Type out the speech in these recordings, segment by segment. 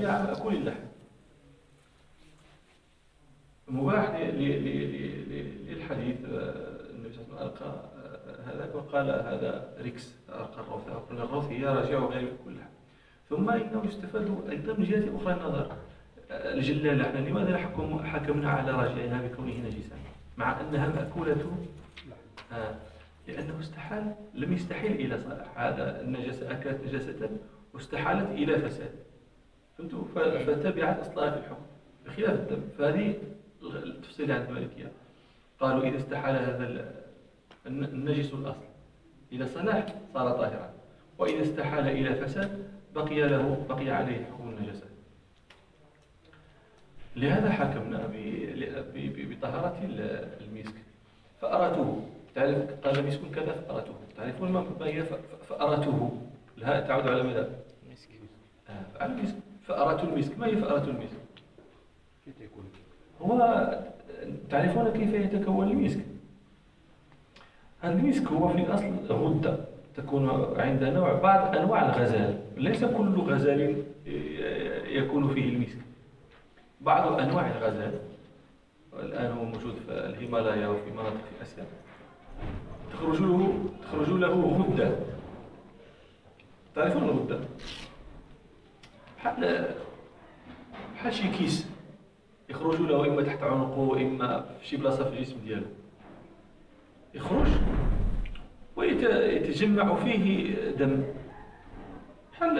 جميع مأكول اللحم. مباح للحديث النبي صلى الله عليه وسلم ألقى هذاك وقال هذا ركس، ألقى الروث. قلنا الروث هي راجع غير كل لحم. ثم إنه يستفاد أيضا من جهة أخرى النظر الجلالة. احنا لماذا حكمنا على راجعها بكونه نجسا مع أنها مأكولة؟ لأنه استحال، لم يستحيل إلى صلاح. هذا النجاسة أكلت نجاسة واستحالت إلى فساد، فهمتوا؟ فتبعت أصلها في الحكم بخلاف الدم. فهذه التفصيل عند المالكية، قالوا إذا استحال هذا النجس الأصل إلى صلاح صار طاهرا، وإذا استحال إلى فساد بقي عليه حكم النجاسة. لهذا حكمنا بطهارة المسك. فأرته، تعرف قال المسك كذا فأرته، تعرفون ما هي فأرته؟ الهاء تعود على ماذا؟ المسك. على المسك. فأرة المسك، ما هي فأرة المسك؟ كيف يكون؟ هو تعرفون كيف يتكون المسك؟ المسك هو في الأصل غدة تكون عند بعض أنواع الغزال، ليس كل غزال يكون فيه المسك. بعض أنواع الغزال الآن هو موجود في الهيمالايا وفي مناطق في آسيا، تخرج له غدة. تعرفون الغدة؟ بحال شي كيس يخرج له إما تحت عنقه وإما في شي بلاصة في الجسم ديالو، يخرج ويتجمع فيه دم بحال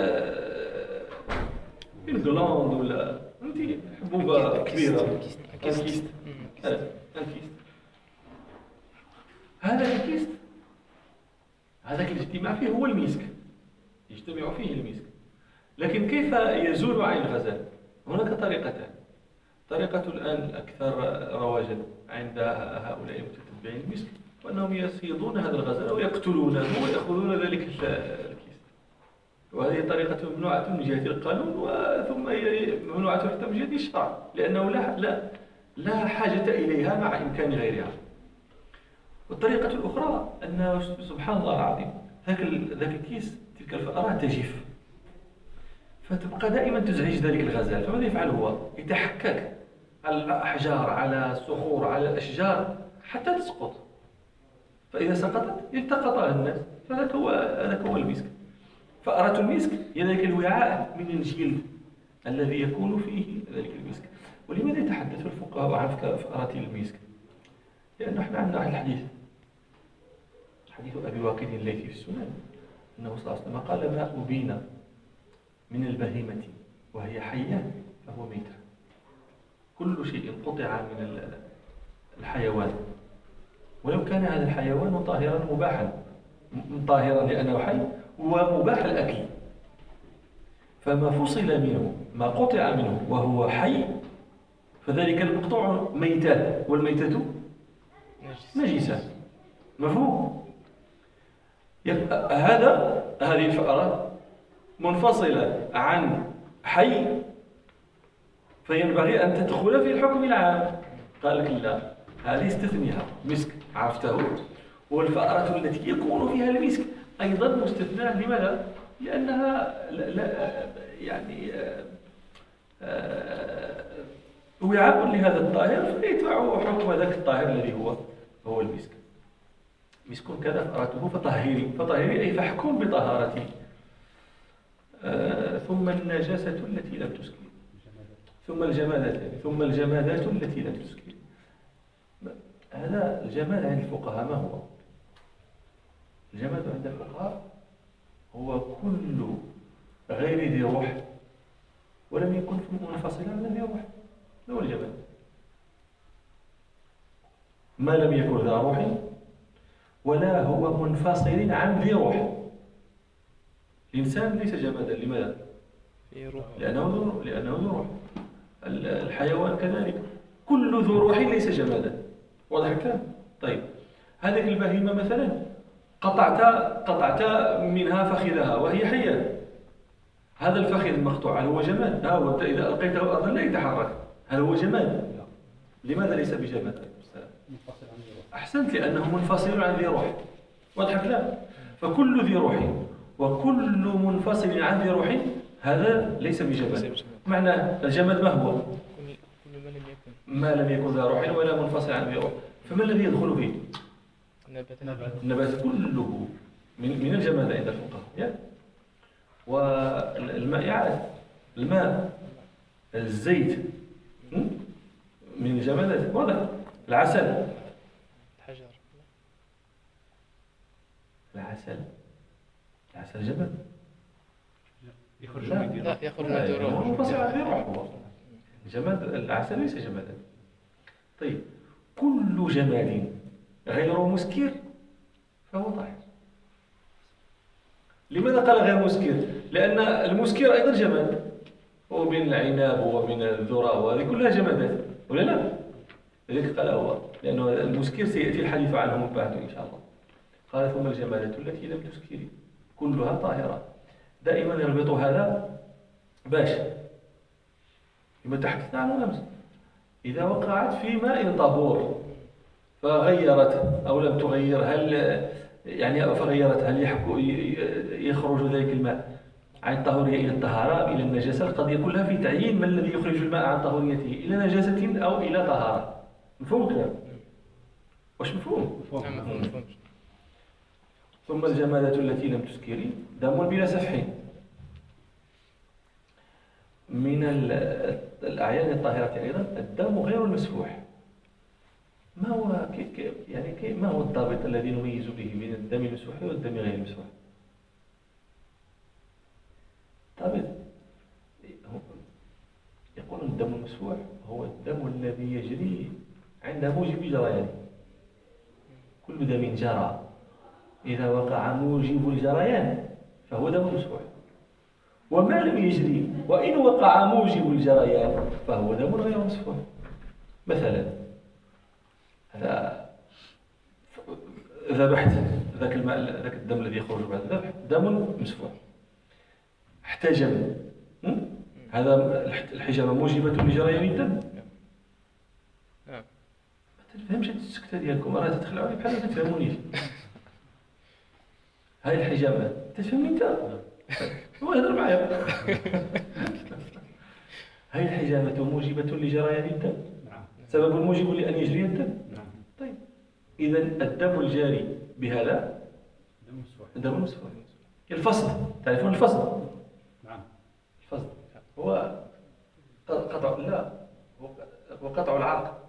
الجلاند ولا فهمتي حبوبة كبيرة، الكيست. هذا الكيست، هذاك الاجتماع فيه هو المسك، يجتمع فيه المسك. لكن كيف يزول عن الغزال؟ هناك طريقتان. طريقة الآن أكثر رواجا عند هؤلاء المتتبعين المسك، وأنهم يصيدون هذا الغزال ويقتلونه ويأخذون ذلك الكيس، وهذه طريقة ممنوعة من جهة القانون، وثم هي ممنوعة حتى من جهة الشرع، لأنه لا حاجة إليها مع إمكان غيرها. والطريقة الأخرى أن سبحان الله العظيم ذاك الكيس، تلك الفأرة تجف، فتبقى دائما تزعج ذلك الغزال. فماذا يفعل هو؟ يتحكك على الأحجار، على الصخور، على الأشجار حتى تسقط، فإذا سقطت التقطها الناس. فهذاك هو المسك. فأرة المسك هي ذلك الوعاء من الجلد الذي يكون فيه ذلك المسك. ولماذا يتحدث الفقهاء عن فأرة المسك؟ لأنه احنا عندنا واحد الحديث، حديث أبي واقد الليثي في السنن، أنه صلى الله عليه وسلم قال: ما أبين من البهيمة وهي حية فهو ميتة. كل شيء قطع من الحيوان، ولو كان هذا الحيوان طاهرا مباحا، طاهرا لأنه حي ومباح الأكل، فما فصل منه، ما قطع منه وهو حي، فذلك المقطوع ميتة، والميتة نجسة. مفهوم؟ هذه الفأرة منفصلة عن حي، فينبغي أن تدخل في الحكم العام. قال لك لا، هذه استثنيها مسك، عرفته. والفأرة التي يكون فيها المسك أيضا مستثناة. لماذا؟ لأنها يعني وعاء لهذا الطاهر، فيتبع حكم ذاك الطاهر الذي هو المسك. مسك كذا فأرته فطهري أي فاحكم بطهارته. ثم النجاسة التي لم تسكن، ثم الجمادات التي لم تسكن. هذا الجماد عند الفقهاء ما هو؟ الجماد عند الفقهاء هو كل غير ذي روح ولم يكن منفصلا عن ذي روح، هو الجماد. ما لم يكن ذا روح ولا هو منفصل عن ذي روح. الإنسان ليس جمادا، لماذا؟ لأنه ذو روح. الحيوان كذلك، كل ذو روح ليس جمادا. واضح الكلام؟ طيب، هذه البهيمة مثلا قطعت منها فخذها وهي حية، هذا الفخذ المقطوع هل هو جماد؟ هو إذا ألقيته أرضا لا يتحرك، هل هو جماد؟ لماذا ليس بجماد؟ أحسنت، لأنه منفصل عن ذي روح. واضح الكلام؟ فكل ذي روح وكل منفصل عن ذي روح هذا ليس بجماد. معنى الجماد ما هو؟ ما لم يكن ذا روح ولا منفصل عنه بروح. فما الذي يدخل فيه؟ النبات كله من الجماد عند الفقهاء. والماء يعاد، الماء، الزيت من الجمادات، واضح. العسل، الحجر، العسل جماد. يخرج لا يخرج من هو منفصل عنه بروح. الجماد، العسل ليس جمادا. طيب، كل جماد غير مسكر فهو طاهر. لماذا قال غير مسكر؟ لأن المسكر أيضا جماد، ومن العناب ومن الذرة وهذه كلها جمادات، ولا لا؟ لذلك قال هو، لأنه المسكر سيأتي الحديث عنه من بعد إن شاء الله. قال ثم الجمادات التي لم تسكر كلها طاهرة. دائما يربط هذا باش لما تحدثنا عن الأمس، إذا وقعت في ماء طهور فغيرت أو لم تغير، هل يعني فغيرت، هل يخرج ذلك الماء عن طهورية إلى الطهارة إلى النجاسة؟ القضية كلها في تعيين ما الذي يخرج الماء عن طهوريته إلى نجاسة أو إلى طهارة. مفهوم الكلام؟ واش مفهوم؟ ثم الجمادات التي لم تسكري دم بلا سفح. من الأعيان الطاهرة أيضا الدم غير المسفوح. ما هو ما هو الضابط الذي نميز به بين الدم المسفوح والدم غير المسفوح؟ ضابط يقول الدم المسفوح هو الدم الذي يجري عند موجب جريانه. كل دم جرى إذا وقع موجب الجريان فهو دم مسفوح، وما لم يجري وإن وقع موجب الجريان فهو دم غير مسفوح. مثلا ذبحت ذاك الماء، ذاك الدم الذي يخرج بعد الذبح دم مسفوح. احتجم، هذا الحجامة موجبة لجريان الدم. ما تفهمش هاد السكتة ديالكم، راه تدخلوا بحال ما تفهمونيش. هاي الحجامة تفهمني انت؟ هو هضر معايا. هاي الحجامة موجبة لجريان الدم، سبب موجب لأن يجري الدم. طيب، إذا الدم الجاري بهذا دم مسفوح. الفصد، تعرفون الفصد؟ نعم. الفصد هو قطع، لا هو قطع العرق.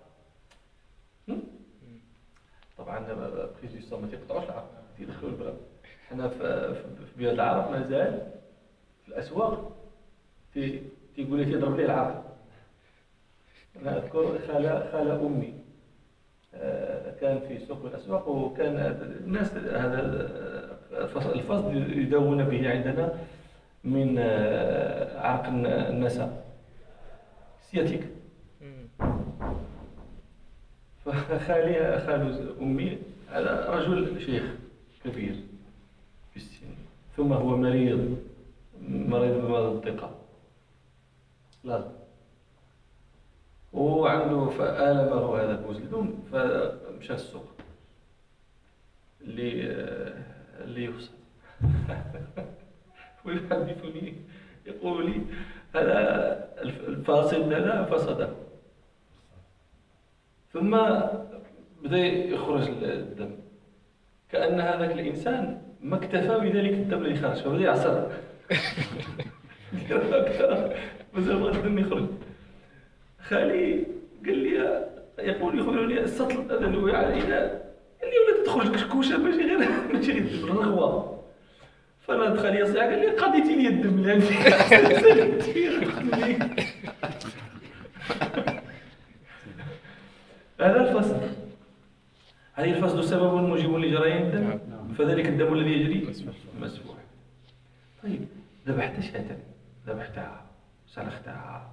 طبعا في الإسلام ما تقطعوش العرق، تيدخلوا البرد. حنا في بلاد العرب مازال في الأسواق تيقول لي تيضرب لي العرق. أنا أذكر خالة أمي كان في سوق الأسواق، وكان الناس هذا الفصل يداوون به عندنا من عرق النساء سياتيك. خال أمي هذا رجل شيخ كبير في السن، ثم هو مريض بمرض الثقة، لا وعنده فآلمه هذا بوزلدون، فمشى السوق اللي يفصل. ويحدثني يقول لي هذا الفاصل هذا فسده، ثم بدأ يخرج الدم، كأن هذاك الإنسان ما اكتفى بذلك الدم اللي خرج، فبدأ يعصر. مازال الدم يخرج. خالي قال لي، يخبرني السطل هذا اللي على الإناء، قال لي ولا تخرج كشكوشه ماشي غير الدم الرغوه. فانا دخل لي صاحبي قال لي قضيتي لي الدم اللي عندي. هذا الفصل، هذه الفصل سبب موجب لجريان الدم، فذلك الدم الذي يجري مسفوح. طيب، ذبحت شاة، ذبحتها، سلختها،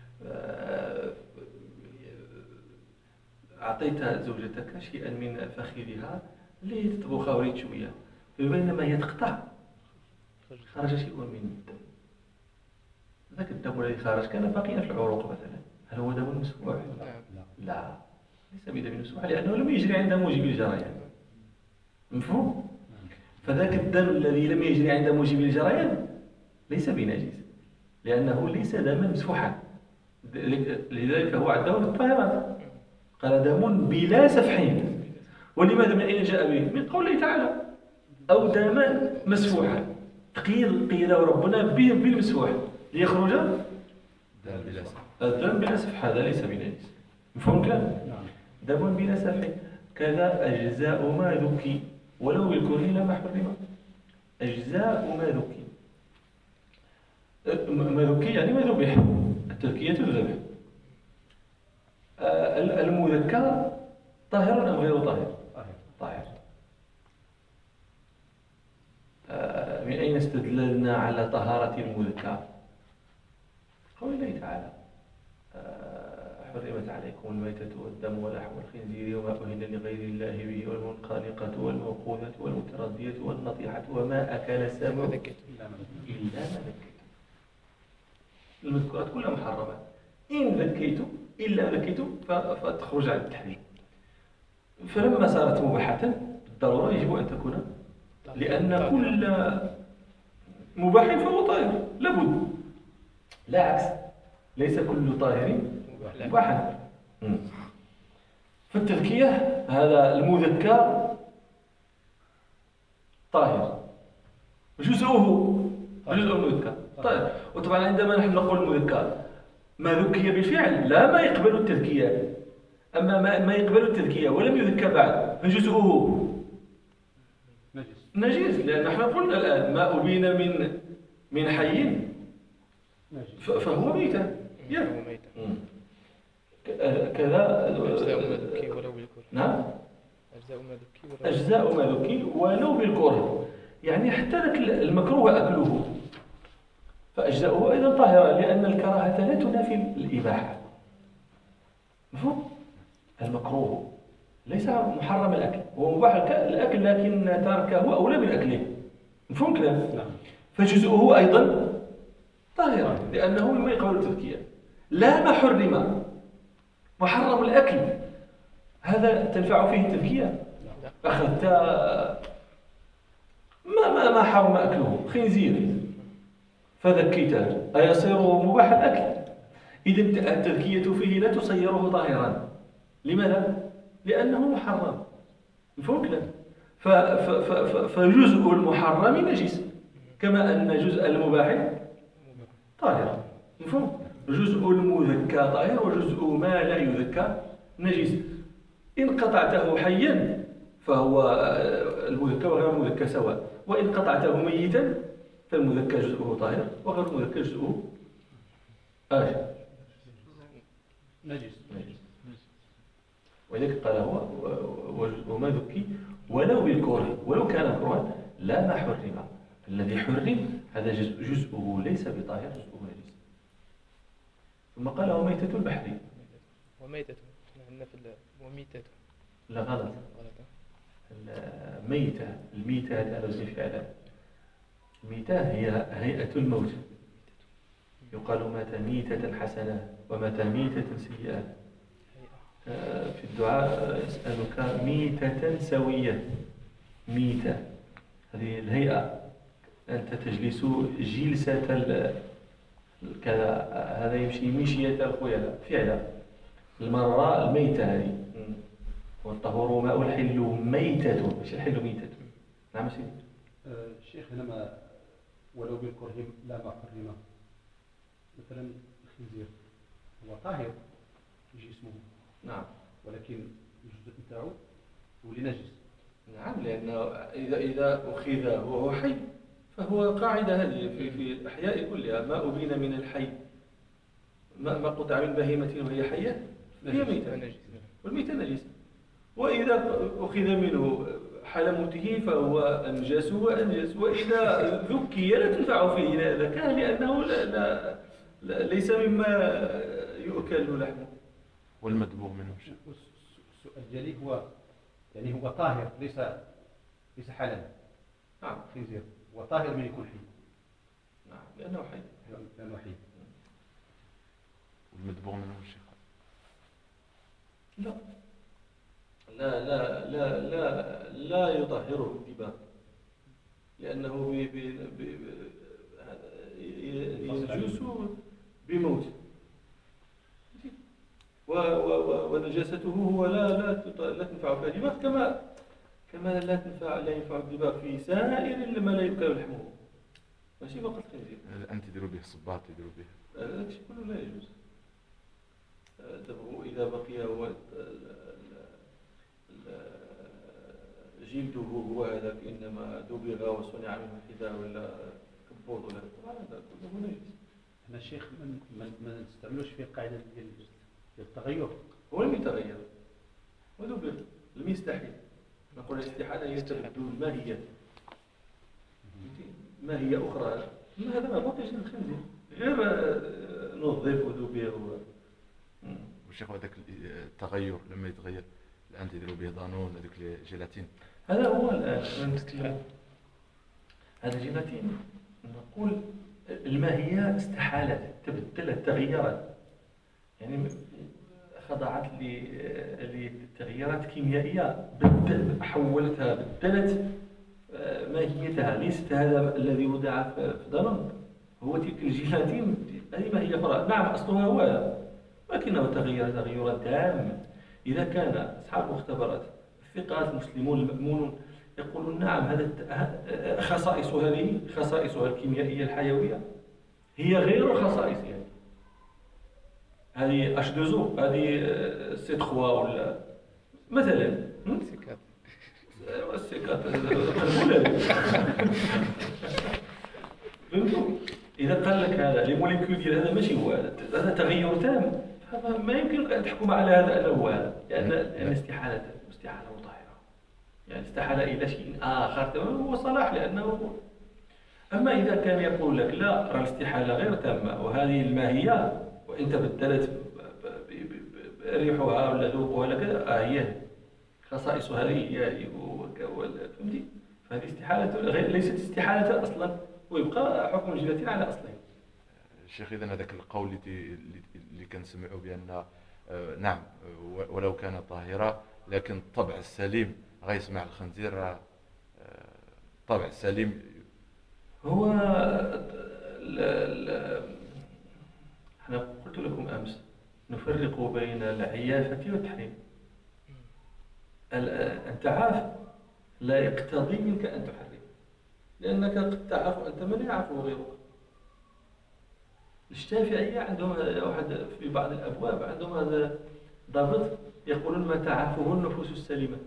أعطيتها زوجتك شيئا من فخذها لتطبخها وريد شوية، فبينما هي تقطع خرج شيء من الدم. ذاك الدم الذي خرج كان باقيا في العروق مثلا، هل هو دم مسفوح؟ لا، ليس بدم مسفوح، لأنه لم يجري عند موجب الجريان. مفهوم؟ فذاك الدم الذي لم يجري عند موجب الجريان ليس بنجس، لأنه ليس دما مسفوحا، لذلك هو عده الطاهرات، قال دم بلا سفحين. ولماذا؟ من أين جاء به؟ من قوله تعالى أو دما مسفوحا، قيل ربنا بالمسفوح ليخرج الدم بلا سفح، هذا ليس بنجس. مفهوم الكلام؟ دم بلا سفح. كذا أجزاء ما ذكي ولو بالكره لما حرم. أجزاء ما ذكي، ما ذكي يعني ما ذبح، التذكية الذبح. المذكر طاهر أم غير طاهر؟ طاهر. من أين استدللنا على طهارة المذكر؟ قول الله تعالى حرمت عليكم الميتة والدم ولحم الخنزير وما أهل لغير الله به والمنخنقة والموقوذة والمتردية والنطيحة وما أكل السبع إلا ما ذكيتم. المذكورات كلها محرمات، إن ذكيتم إلا ذكيتم فتخرج عن التحريم. فلما صارت مباحة بالضرورة يجب أن تكون، لأن كل مباح فهو طاهر لابد، لا عكس، ليس كل طاهر مباحا. فالتذكية هذا المذكر طاهر، جزءه المذكر طاهر. وطبعا عندما نحن نقول المذكر ما ذكي بالفعل لا ما يقبل التذكية، أما ما يقبل التذكية ولم يذكى بعد فجزءه نجس، لأن نحن قلنا الآن ما أبين من حي فهو ميتة. كذا أجزاء ما ذكي ولو بالكره. نعم، أجزاء ما ذكي ولو بالكره، يعني حتى المكروه أكله فأجزاؤه أيضا طاهرة، لأن الكراهة لا تنافي الإباحة. مفهوم؟ المكروه ليس محرم الأكل، هو مباح الأكل لكن تركه أولى من أكله. مفهوم كلام؟ فجزءه أيضا طاهرة لأنه مما يقبل التذكية. لا ما حرم، محرم الأكل هذا تنفع فيه التذكية. أخذت ما حرم أكله خنزير فذكيته أيصير مباح الأكل؟ إذن التذكية فيه لا تصيره طاهرا. لماذا؟ لأنه محرم. مفهوم كلام؟ فجزء المحرم نجس كما أن جزء المباح طاهر. مفهوم؟ جزء المذكى طاهر وجزء ما لا يذكى نجس. إن قطعته حيا فهو المذكى وغير المذكى سواء، وإن قطعته ميتا فالمذكى جزءه طاهر وغير المذكى جزءه نجس. ولذلك قال هو وما ذكي ولو بالكره، ولو كان مكروها لا ما حرم. الذي حرم هذا جزءه ليس بطاهر، جزءه نجس. ثم قال وميتة البحر. وميتة عندنا في وميتة. لا غلط. الميتة هذا وزن فعلا. الميتة هي هيئة الموت، يقال مات ميتة حسنة ومات ميتة سيئة. في الدعاء يسألك ميتة سوية. ميتة هذه الهيئة، أنت تجلس جلسة كذا، هذا يمشي مشية الخيلاء فعلا. المرة الميتة هذه، والطهور ماء الحل ميتة، مش الحل ميتة. نعم سيدي. الشيخ لما ولو بالكره لا ما حرم، مثلا الخنزير هو طاهر يجي اسمه، نعم، ولكن الجزء بتاعه ولي نجس. نعم، لأنه إذا أخذ وهو حي فهو قاعدة هذه في الأحياء كلها، ما أبين من الحي، ما قطع من بهيمة وهي حية هي ميتة، والميتة نجس. وإذا أخذ منه حال موته فهو أنجس وأنجس، وإذا ذكي لا تنفع فيه لا ذكاء لأنه ليس مما يؤكل لحمه. والمدبوغ منه السؤال ديالي هو يعني هو طاهر ليس حلالا. نعم، خنزير هو طاهر من يكون حي. نعم، لأنه حي. والمدبوغ منه الشيخ لا يطهره الدباغ، لأنه ينجس بموت، ونجاسته هو لا تنفع في الدماغ كما لا ينفع الدماغ في سائر ما لا يؤكل لحمه، ماشي فقط الخنزير. الآن تديروا به الصباط، تديروا به هذا الشيء كله لا يجوز. دبغ إذا بقي هو جلده هو هذاك إنما دبغ وصنع منه حذاء ولا كبوض ولا طبعا هذا كله نجس. احنا الشيخ ما نستعملوش في قاعده ديال التغير. هو لم يتغير ودبغ، لم يستحيل. نقول الاستحالة هي تبدل الماهية، ماهية أخرى. هذا ما بقيش الخنزير غير نظف ودبغ. والشيخ هذاك التغير لما يتغير الآن تديروا به دانون هذوك الجيلاتين. هذا هو الآن نتكلم. هذا جيلاتين نقول الماهية استحالت، تبدلت، تغيرت، يعني خضعت لتغييرات كيميائية، حولتها، بدلت ماهيتها. ليست هذا الذي وضع في دانون هو تلك الجيلاتين، هذه ماهية أخرى. نعم أصلها هو هذا، ولكنه تغير تغيرا تاما. إذا كان أصحاب المختبرات الثقات المسلمون المأمونون يقولون نعم هذا خصائصها الكيميائية الحيوية هي غير خصائصها، هذه H2O، هذه C3 ولا مثلا سكات السكات القنبلة. فهمتوا؟ إذا قال لك هذا الموليكول ديال هذا ماشي هو هذا تغير تام، ما يمكن أن تحكم على هذا أنه هو هذا، لأن استحالة مطهرة، يعني استحالة إلى شيء آخر هو صلاح لأنه. أما إذا كان يقول لك لا راه الاستحالة غير تامة وهذه الماهية وإنت بدلت ريحها ولا ذوقها ولا كذا، هي خصائص هذه فهمتي؟ فهذه استحالة ليست استحالة أصلا، ويبقى حكم الجيلاتين على أصله. الشيخ إذن هذاك القول اللي كنسمعوا بأن نعم ولو كان طاهرة لكن الطبع السليم غيسمع الخنزير، الطبع السليم هو أنا قلت لكم أمس نفرق بين العيافة والتحريم. أن تعاف لا يقتضي منك أن تحرم، لأنك قد تعاف أنت من يعفو غيرك. الشافعية عندهم واحد في بعض الأبواب عندهم هذا ضابط، يقولون ما تعافه النفوس السليمة.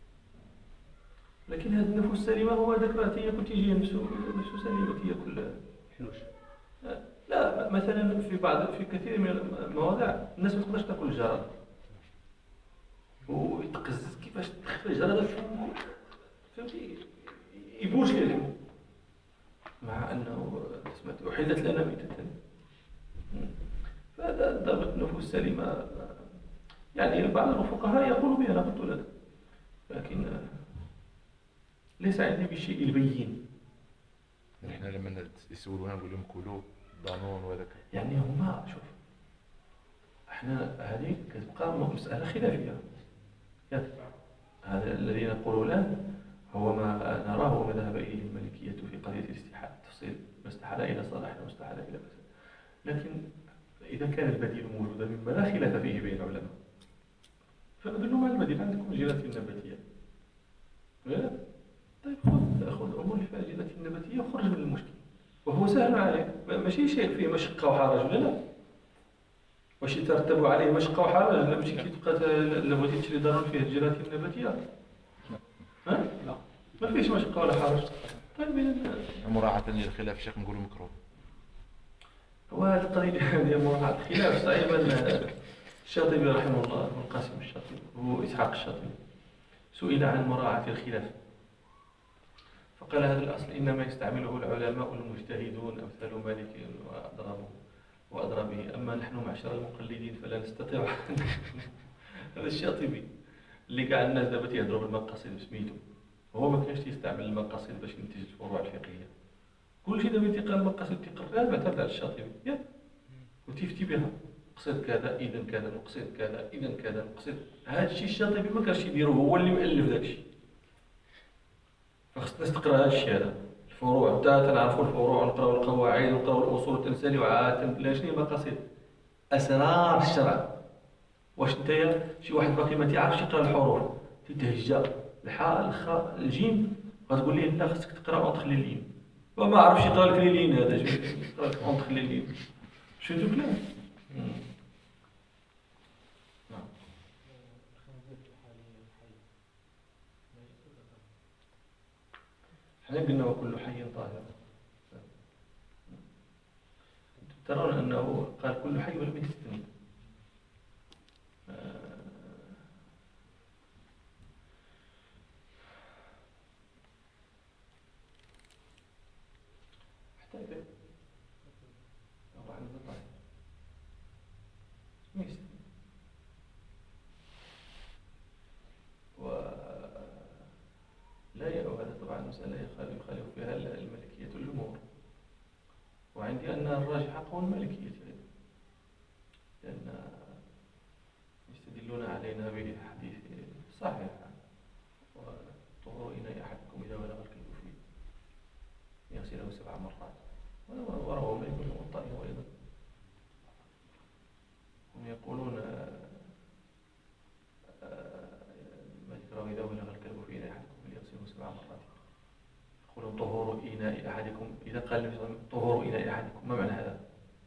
لكن هذه النفوس السليمة هو ذكرت هي كنت تجي نفس سليمة هي كلها حنوش. لا مثلا في كثير من المواضع الناس ما تقدرش تاكل الجراد، ويتقزز كيفاش تدخل الجراد في فمه، فهمتي؟ يبوش لي اللحم، مع انه احلت لنا ميتة. فهذا ضابط النفوس السليمة، يعني بعض الفقهاء يقولوا بها، انا قلت لك، لكن ليس عندي بشيء البين. نحن لما يسولونا نقول لهم كلوا دانون وهذاك، يعني هما شوف احنا هذه كتبقى مسألة خلافية. هذا الذي نقوله الآن هو ما نراه وما ذهب إليه المالكية في قضية الاستحالة، تفصيل ما استحال إلى صلاح وما استحال إلى فساد. لكن إذا كان البديل موجودا مما لا خلاف فيه بين العلماء فبدلوا مع البديل. عندكم الجيلاتين النباتية، طيب خذ أمور الجيلاتين النباتية وخرج من المشكل، وهو سهل عليك، ماشي شيء فيه مشقة وحرج. لا واش يترتب عليه مشقة وحرج؟ لا ماشي كي تبقى لبغيتي تشري دارون فيه الجيلاتين النباتية، ها؟ لا ما فيش مشقة ولا حرج. طيب مراعاة للخلاف الشيخ نقولوا مكروه. وهذه القضية ديال مراعاة الخلاف صعيبا. الشاطبي رحمه الله، ابن القاسم الشاطبي هو إسحاق الشاطبي، سئل عن مراعاة الخلاف فقال هذا الأصل إنما يستعمله العلماء المجتهدون أمثال مالك وأدرى به، أما نحن معشر المقلدين فلا نستطيع. هذا الشاطبي اللي قاع الناس دابا تيهضروا بالمقاصد بسميتو، هو ما كانش يستعمل المقاصد باش ينتج الفروع الفقهية. كل شيء دابا تيقال المقاصد تيقررها معتمد على الشاطبي، ياك وتيفتي بها، نقصد كذا إذا كذا، نقصد كذا إذا كذا، نقصد هذا الشيء. الشاطبي ما كانش يديرو، هو اللي مؤلف ذاك الشيء، فخص الناس تقرا هذا الشيء هذا الفروع حتى تنعرفوا الفروع ونقراو القواعد ونقراو الاصول تنساليو عاد لا شنو مقاصد اسرار الشرع. واش نتايا شي واحد باقي ما تيعرفش يقرا الحروف تتهجى الحاء الخاء الجيم غتقول ليه لا خصك تقرا اونتخ لي لين وما عرفش يقرا لك لي لين هذا يقرا لك اونتخ لي لين شفتوا كلام. حنا قلنا وكل حي طاهر. ترون انه قال كل حي ولم يستثني. حتى إذا هو عن الطاهر ما يستثني. لا وهذا طبعا مسألة يخالف فيها المالكية الجمهور، وعندي أن الراجح قول المالكية لأن يستدلون علينا بحديث صحيح وطهور إناء أحدكم إذا بلغ الكلب فيه يغسله 7 مرات وروى مالك بن موطأ أيضا. هم يقولون مالك روى إذا بلغ الكلب في إناء أحدكم فليغسله 7 مرات. يقولون طهور إناء أحدكم إذا قال طهور إناء أحدكم ما معنى هذا؟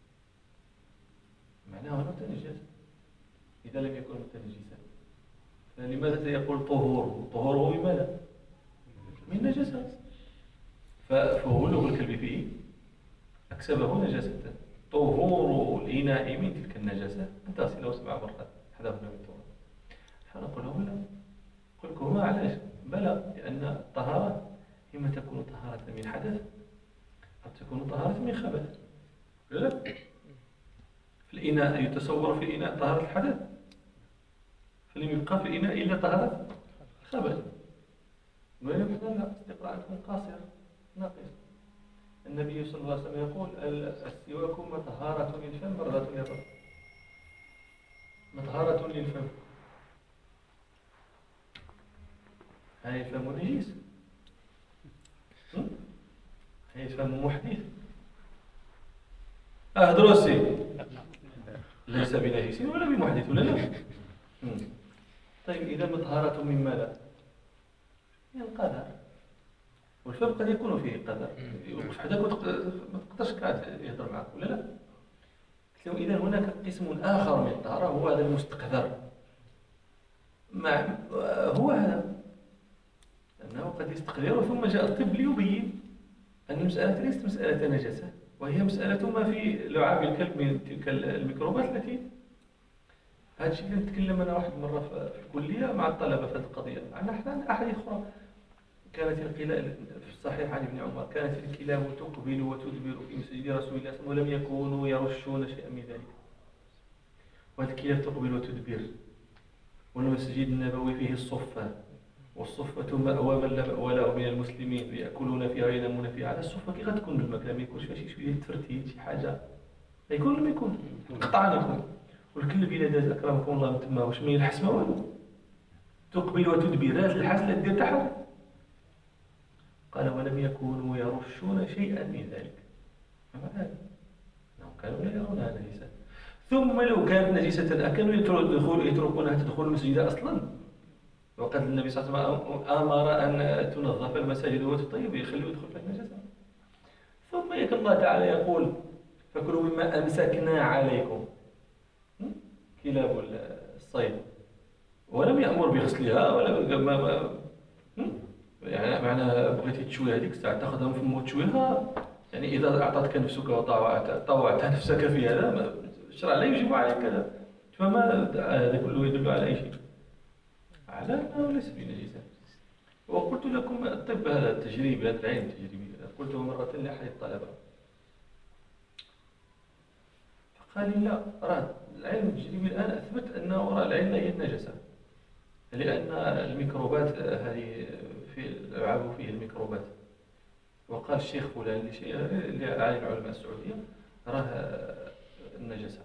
معناه متنجس إذا لم يكن متنجسا. فلماذا يقول طهوره من ماذا؟ من نجاسات. فهو الكلب فيه أكسبه نجاسة. طهور الإناء من تلك النجاسة أن تغسله 7 مرات حذفنا من التراب. فنقول لهم لا، قل لكم علاش؟ بلى، لأن الطهارة إما تكون طهارة من حدث أو تكون طهارة من خبث. لا، في الإناء يتصور في الإناء طهارة الحدث، فلم يبقى في الإناء إلا طهارة الخبث. ولكن لا، استقراءكم قاصر ناقص. النبي صلى الله عليه وسلم يقول السواك مطهرة للفم مرة للرب، مطهرة للفم. هاي الفم نجيس، هاي الفم محدث. دروسي ليس بنجيس ولا بمحدث ولا لا. طيب إذا مطهرة من ماذا؟ من القدر. والفم قد يكون فيه قدر، يوقف حداك ما تقدرش قاعد يهضر معك ولا لا. قلت له إذا هناك قسم آخر من الطهارة هو هذا المستقذر، هو هذا أنه قد يستقذره. ثم جاء الطب ليبين أن المسألة ليست مسألة نجاسة، وهي مسألة ما في لعاب الكلب من تلك الميكروبات التي هذا الشيء اللي نتكلم أنا واحد مرة في الكلية مع الطلبة في هذه القضية. عندنا أحاديث أخرى كانت الكلاب في الصحيح عن ابن عمر، كانت الكلاب تقبل وتدبر في مسجد رسول الله صلى الله عليه وسلم ولم يكونوا يرشون شيئا من ذلك. وهذه الكلاب تقبل وتدبر، والمسجد النبوي فيه الصفة، والصفة مأوى من لا مأوى له من المسلمين يأكلون فيها وينامون فيها. على الصفة كي غتكون بالمكان ما يكونش فيها شوية تفرتيت شي حاجة، لا يكون ولا ما يكون قطعا يكون. والكلب إلا داز أكرمكم الله من تما واش ما يلحس ما والو، تقبل وتدبر هذا الحس لا دير تحت. قال ولم يكونوا يرشون شيئا من ذلك. ما معنى هذا؟ أنهم كانوا لا يرونها نجسة. ثم لو كانت نجسة أكانوا يتركونها تدخل المسجد أصلا؟ وقد النبي صلى الله عليه وسلم أمر أن تنظف المساجد وتطيب يخلوا يدخل فيها النجاسة. ثم يك الله تعالى يقول فكلوا مما أمسكنا عليكم، كلاب الصيد، ولم يأمر بغسلها ولا ما يعني معناها بغيتي تشوي هذيك الساعة تاخذها من فمك وتشويها، يعني إذا أعطتك نفسك وطوعت نفسك في هذا الشرع لا يجب عليك كذا. فما هذا كله يدل على أي شيء؟ على أنه ليس بنجاسة. وقلت لكم الطب هذا التجريبي، هذا العلم التجريبي، قلته مرة لأحد الطلبة فقال لي لا، راه العلم التجريبي الآن أثبت أنه العلة هي النجاسة، لأن الميكروبات هذه في الألعاب فيه الميكروبات. وقال الشيخ فلان لعالم العلماء السعودية راه النجاسة.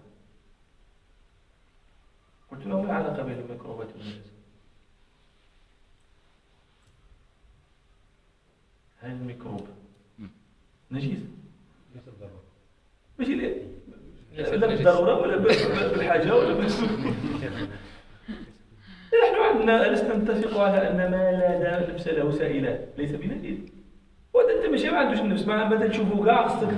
قلت له ما العلاقة بين الميكروبات والنجاسة؟ هل الميكروب نجس. ليس بالضرورة. ماشي ليس لا بنجس. بالضرورة ولا بالحاجة ولا نحن عندنا لسنا نتفق على أن ما لا نفس له سائلات ليس بنجس. وهذا أنت ماشي ما عندوش النفس، ما تشوفه كاع خصك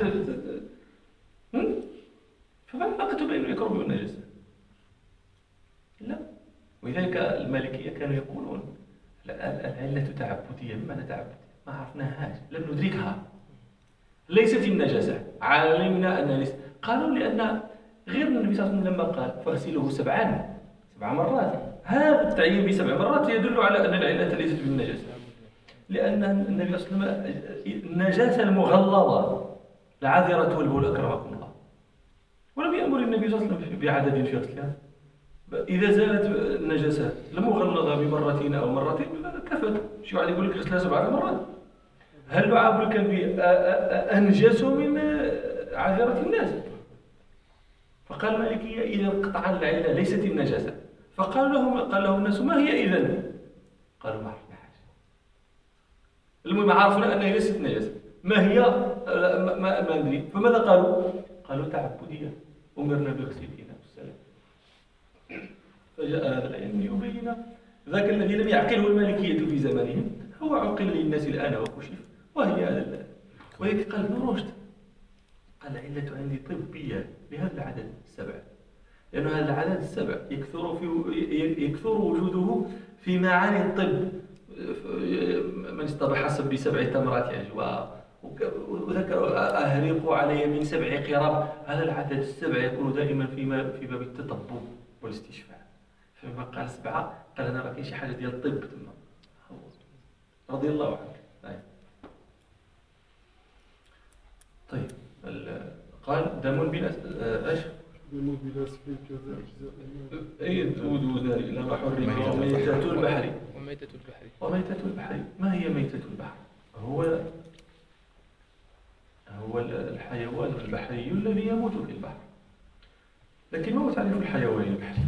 فما علاقته بين الميكروب والنجاسة؟ لا. ولذلك المالكية كانوا يقولون العلة تعبدية. بمعنى تعبدية ما عرفناهاش، لم ندركها، ليست النجاسة، علمنا أنها ليست. قالوا لأن غير النبي صلى الله عليه وسلم لما قال فاغسله 7 مرات، هذا التعيين ب7 مرات يدل على أن العلة ليست بالنجاسة، لأن النبي صلى الله عليه وسلم النجاسة المغلظة العذرة والبول أكرمكم الله، ولم يأمر النبي صلى الله عليه وسلم بعدد في غسلها. إذا زالت النجاسة المغلظة بمرتين أو مرتين كفت. شي واحد يقول لك غسلها 7 مرات، هل لعاب الكلب أنجس من عذرة الناس؟ فقال المالكية إذا قطع العلة ليست النجاسة، قال لهم الناس ما هي إذن؟ قالوا ما عرفناهاش. المهم عرفنا أنها ليست نجاسة، ما هي؟ ما ندري. فماذا قالوا؟ قالوا تعبدية، أمرنا بغسلها والسلام. فجاء هذا العلم ليبين ذاك الذي لم يعقله المالكية في زمانهم هو عقل للناس الآن وكشف، وهي هذا. ولذلك قال ابن رشد قال العلة عندي طبية لهذا العدد 7، لأن هذا العدد 7 يكثر وجوده في معاني الطب. من اصطبح حسب ب7 تمرات يعجبها، وذكر أهريق علي من 7 قراب. هذا العدد 7 يكون دائما في باب التطبب والاستشفاء. فلما قال 7 قال أنا راه كاين شي حاجة ديال الطب تما، رضي الله عنه. طيب قال دم بلا ايش؟ دم بلا سفك كذا أجزاء. أي ودود إلى ما حرم وميتة البحر. وميتة البحر، ما هي ميتة البحر؟ هو الحيوان البحري الذي يموت في البحر. لكن ما هو تعريف الحيوان البحري؟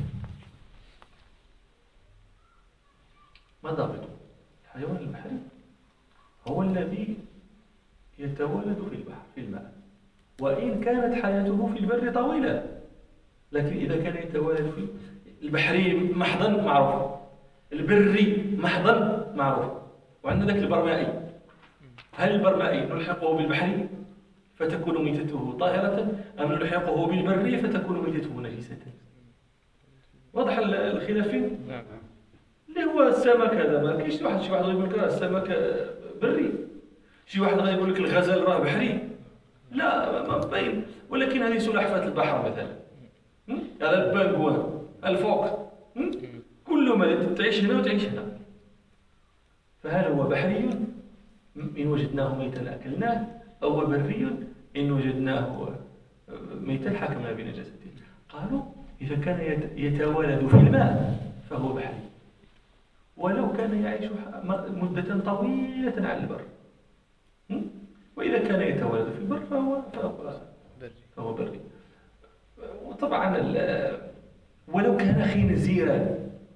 ما ضابطه؟ الحيوان البحري هو الذي يتولد في البحر في الماء، وإن كانت حياته في البر طويلة، لكن إذا كان يتولد في البحري محضا معروف، البري محضا معروف، وعندنا ذاك البرمائي. هل البرمائي نلحقه بالبحري فتكون ميتته طاهرة، أم نلحقه بالبري فتكون ميتته نجسة؟ واضح الخلاف فين؟ نعم. اللي هو السمك هذا ما كاينش شي واحد يقول لك السمك بري، شي واحد غادي يقول لك الغزال راه بحري. لا ما باين، ولكن هذه سلحفاة البحر مثلا، هذا البانغوان، الفوق، كل ما تعيش هنا وتعيش هنا. فهل هو بحري إن وجدناه ميتا أكلناه، أو بري إن وجدناه ميتا حكمنا بنجاسته؟ قالوا إذا كان يتولد في الماء فهو بحري، ولو كان يعيش مدة طويلة على البر. وإذا كان يتولد في البر فهو بري. وطبعا ولو كان خنزيرا،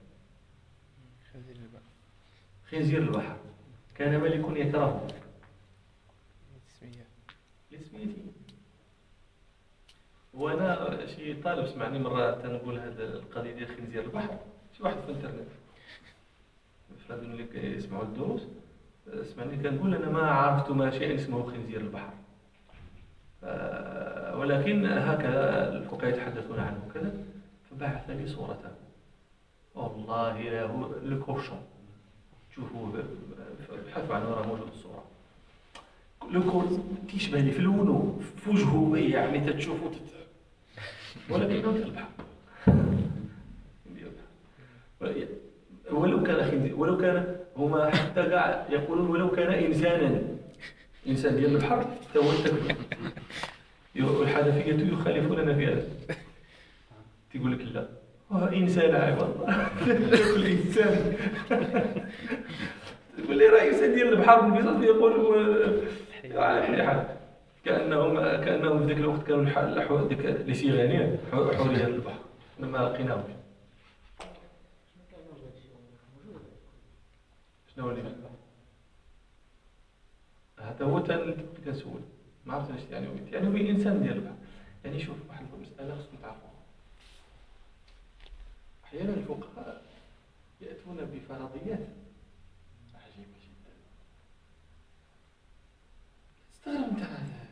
خنزير البحر كان ملك يكرهه لاسميته. وانا شي طالب سمعني مره تنقول هذا القضيه ديال خنزير البحر، شي واحد في الانترنت فهادو اللي كيسمعوا الدروس سمعني كنقول انا ما عرفت ما شيء اسمه خنزير البحر، ولكن هكذا الفقهاء يتحدثون عنه كذا. فبعث لي صورته، والله له الكوشن، شوفوا ابحثوا عنه راه موجود الصوره. لو تيشبه لي في لونه في وجهه يعني تتشوفوا ولكنه البحر. ولو كان خنزير، ولو كان هما حتى قاع يقولون ولو كان انسانا، انسان ديال البحر فهو التكبير. والحنفيه يخالفوننا في هذا، تقول لك لا هو انسان عيب والله كل انسان. تقول لي رئيس ديال البحر النبي صلى الله عليه وسلم يقول على كل حال كانهم في ذاك الوقت كانوا نحو ديك لي سيغانيه حوريه البحر ما لقيناهمش. شنو اللي هذا هو اللي كنسول ما عرفت اش يعني وميت، يعني هو الانسان ديال البحر. يعني شوف واحد المساله خصكم تعرفوها. احيانا الفقهاء ياتون بفرضيات عجيبه جدا، تستغرب انت هذا،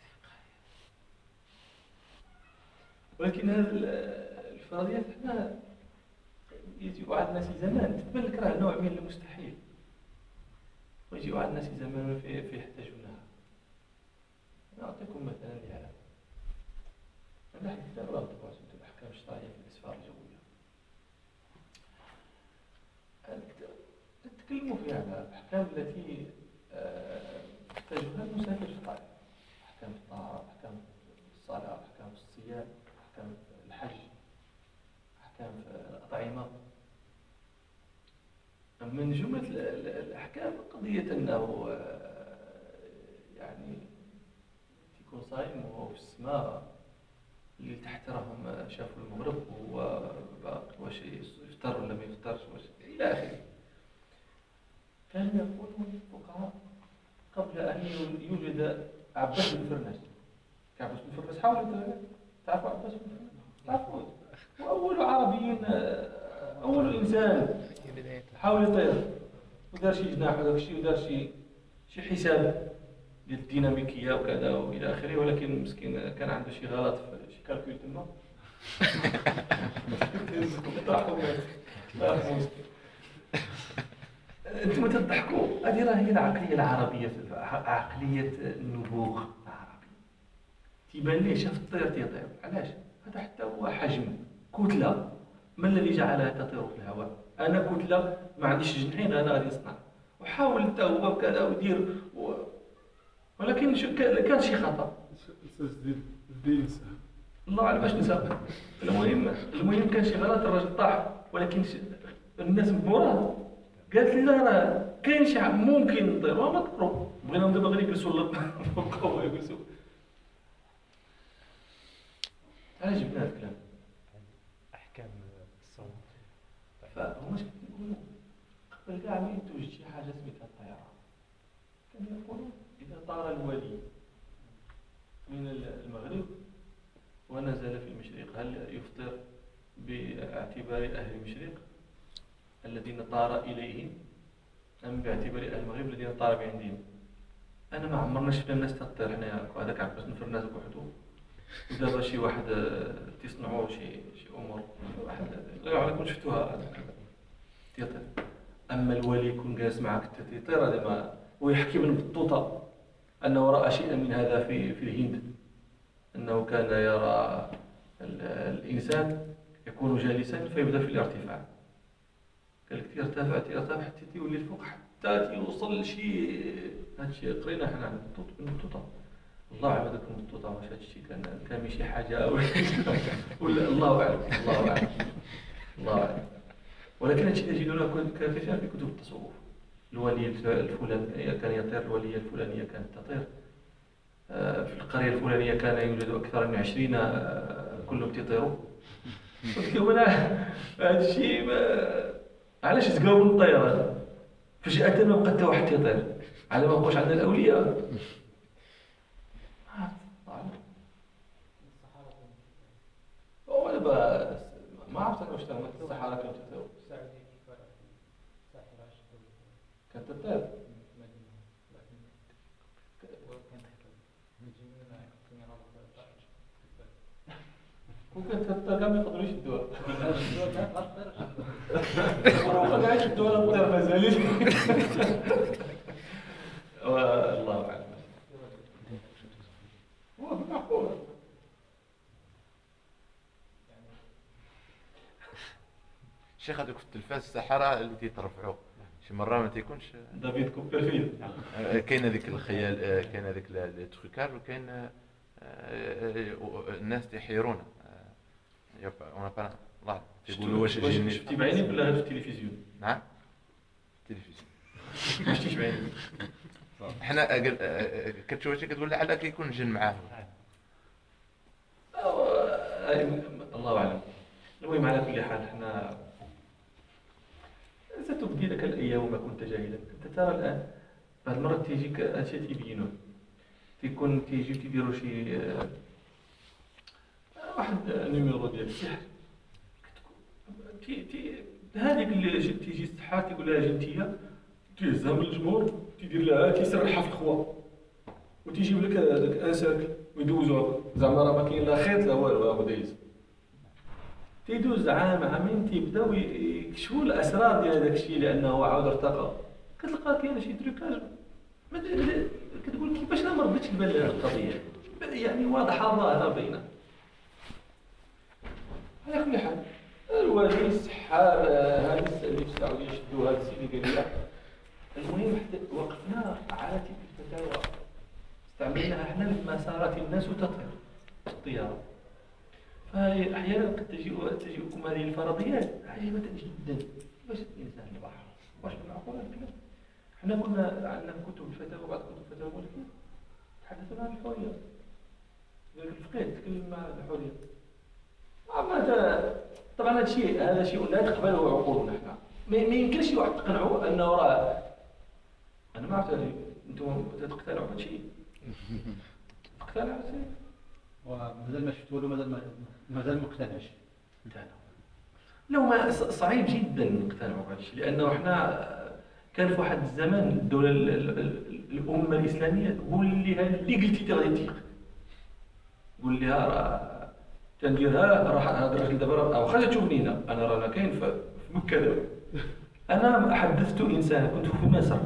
ولكن هذه الفرضيات حنا يجي واحد الناس زمان تبان لك راه نوع من المستحيل، ويجي واحد الناس زمان في يحتاجونها. انا اعطيكم مثلا ديالها. عندنا واحد الكتاب راه طبعا اسمه الاحكام الشرعيه في الاسفار الجويه. هذا الكتاب نتكلموا فيه على الاحكام التي يحتاجها المسافر الشرعي، احكام الطهاره، احكام الصلاه، احكام الصيام، احكام الحج، احكام الاطعمه. من جمله الاحكام قضيه انه يعني يكون صايم وهو في السماء، اللي تحت راهم شافوا المغرب وباقي واش يفطر ولا ما يفطرش واش الى اخره. كانوا يقولون الفقهاء قبل ان يوجد عباس بن فرناس. عباس بن فرناس حاولوا تعرفوا عباس بن فرناس؟ تعرفوه؟ واول عربي، اول انسان حاول يطير ودار شي جناح وداك الشيء، ودار شي حساب ديال الديناميكيه وكذا والى اخره، ولكن مسكين كان عنده شي غلط في شي كالكول تما. انتم تضحكوا، هذه راه هي العقليه العربيه، عقليه النبوغ العربي. تيبان ليه شاف الطير تيطير، علاش؟ هذا حتى هو حجم كتله، ما الذي جعلها تطير في الهواء؟ انا كتله ما عنديش جناحين، انا غادي نصنع، وحاول حتى هو بكذا ودير ولكن كان شي خطا. الدين سهل. الله اعلم باش نسى. المهم كان شي غلط، الراجل طاح، ولكن الناس موراه قالت لي لا راه كاين شي ممكن نطير وما طيروا. بغيناهم دابا غير يجلسوا فوق يجلسوا. علاش جبنا هذا الكلام؟ احكام الصوم. فهما اش كيقولوا؟ قبل كاع ما توجد شي حاجه سميتها الطيران، كانوا يقولوا اذا طار الولي من المغرب ونزل في المشرق هل يفطر باعتبار اهل المشرق الذين طار اليهم ام باعتبار اهل المغرب الذين طار بعندهم؟ انا ما عمرنا شفنا الناس تطير حنايا، هذاك عباس بن فرناس بوحدو، ودابا شي واحد تصنعوا شي امور، واحد لا عليكم شفتوها تيطير. اما الولي يكون جالس معك تيطير، هذا ما ويحكي ابن بطوطه انه راى شيئا من هذا في الهند، انه كان يرى الانسان يكون جالسا فيبدا في الارتفاع، قال لك تيرتفع حتى تيولي الفوق حتى تيوصل لشي. هادشي قرينا حنا عند بطوطه. الله اعلم هذاك البطوطه واش هادشي كان شي حاجه ولا الله اعلم. الله اعلم. ولكن هادشي تجدونه كثيرا في كتب التصوف. الولي الفلاني كان يطير، الوليه الفلانيه كانت تطير، في القريه الفلانيه كان يوجد اكثر من 20 كلهم تيطيروا. ولكن هذا الشيء علاش تقاوم من الطيران؟ فجأة ما بقى حتى واحد تيطير، على ما نقولش عندنا الاولياء. هو دابا ما عرفت انا واش تعمل الصحراء كانت تطير. كانت تطير. ممكن تطير كاع ما يقدروش يدوها. وقد عايش الدولة الطير مازالين. الله أعلم. هو بالمعقول. الشيخ هذوك في التلفاز السحرة اللي تيترفعوا شي مرة ما تيكونش دافيد كوبرفيلد. كاين هذيك الخيال، كاين هذيك لي تروكار، وكاين الناس تيحيرونا. انا با الله تيقولوا واش جيني شفتي بعينيك ولا غير في التلفزيون؟ نعم التلفزيون. ما شفتيش بعينيك؟ حنا كتشوف شي كتقول لعل كيكون جن معاه. الله اعلم. المهم على كل حال حنا ستبدي لك الايام ما كنت جاهلا. انت ترى الان بعض المرات تيجيك اشياء تيبينوه. تيجي تيديروا شي واحد نيميرو ديال السحر، هذيك اللي تيجي السحار تيقول لها جنتيه، تيهزها من الجمهور، تيدير لها تيسرحها في الخوا، وتيجيب لك هذاك ان سيركل ويدوزوها، زعما راه ما كاين لا خيط لا والو، هو دايز تيدوز عامين تيبداو يكشفوا الاسرار ديال هذاك الشيء، لانه عاود ارتقى. كتلقى كاين شي تريكاج كتقول كيفاش انا ما رديتش البال لهذه القضيه، يعني واضحه ظاهره باينه. على كل حال الوالي السحار هذا اللي تاعو يشدوا هذا السيدي قال لي المهم وقفنا على تلك الفتاوى استعملناها احنا لمسارات الناس وتطهير الطياره. فاحيانا قد تجيئكم هذه الفرضيات عجيبه جدا. كيفاش الانسان البحر؟ واش بالمعقول الكلام؟ احنا كنا عندنا كتب الفتاوى، بعض كتب الفتاوى ولكن تحدثنا عن الحريه. الفقيه تكلم مع الحريه. طبعا هذا شيء لا تقبله عقولنا احنا. ما يمكنش واحد تقنعوا انه راه انا ما عرفت انتم تقتنعوا بهذا الشيء. تقتنعوا بشيء ومازال ما شفتوا له، مازال ما اقتنعش. لو ما صعيب جدا نقتنعوا بهذا الشيء، لانه احنا كان في واحد الزمان الدوله الامه الاسلاميه قول لها اللي قلتي غادي تيق، قول لها راه تنديرها راح هذا الراجل دابا او خلينا تشوفني هنا، انا رانا كاين في مكه دابا. انا حدثت انسان كنت في مصر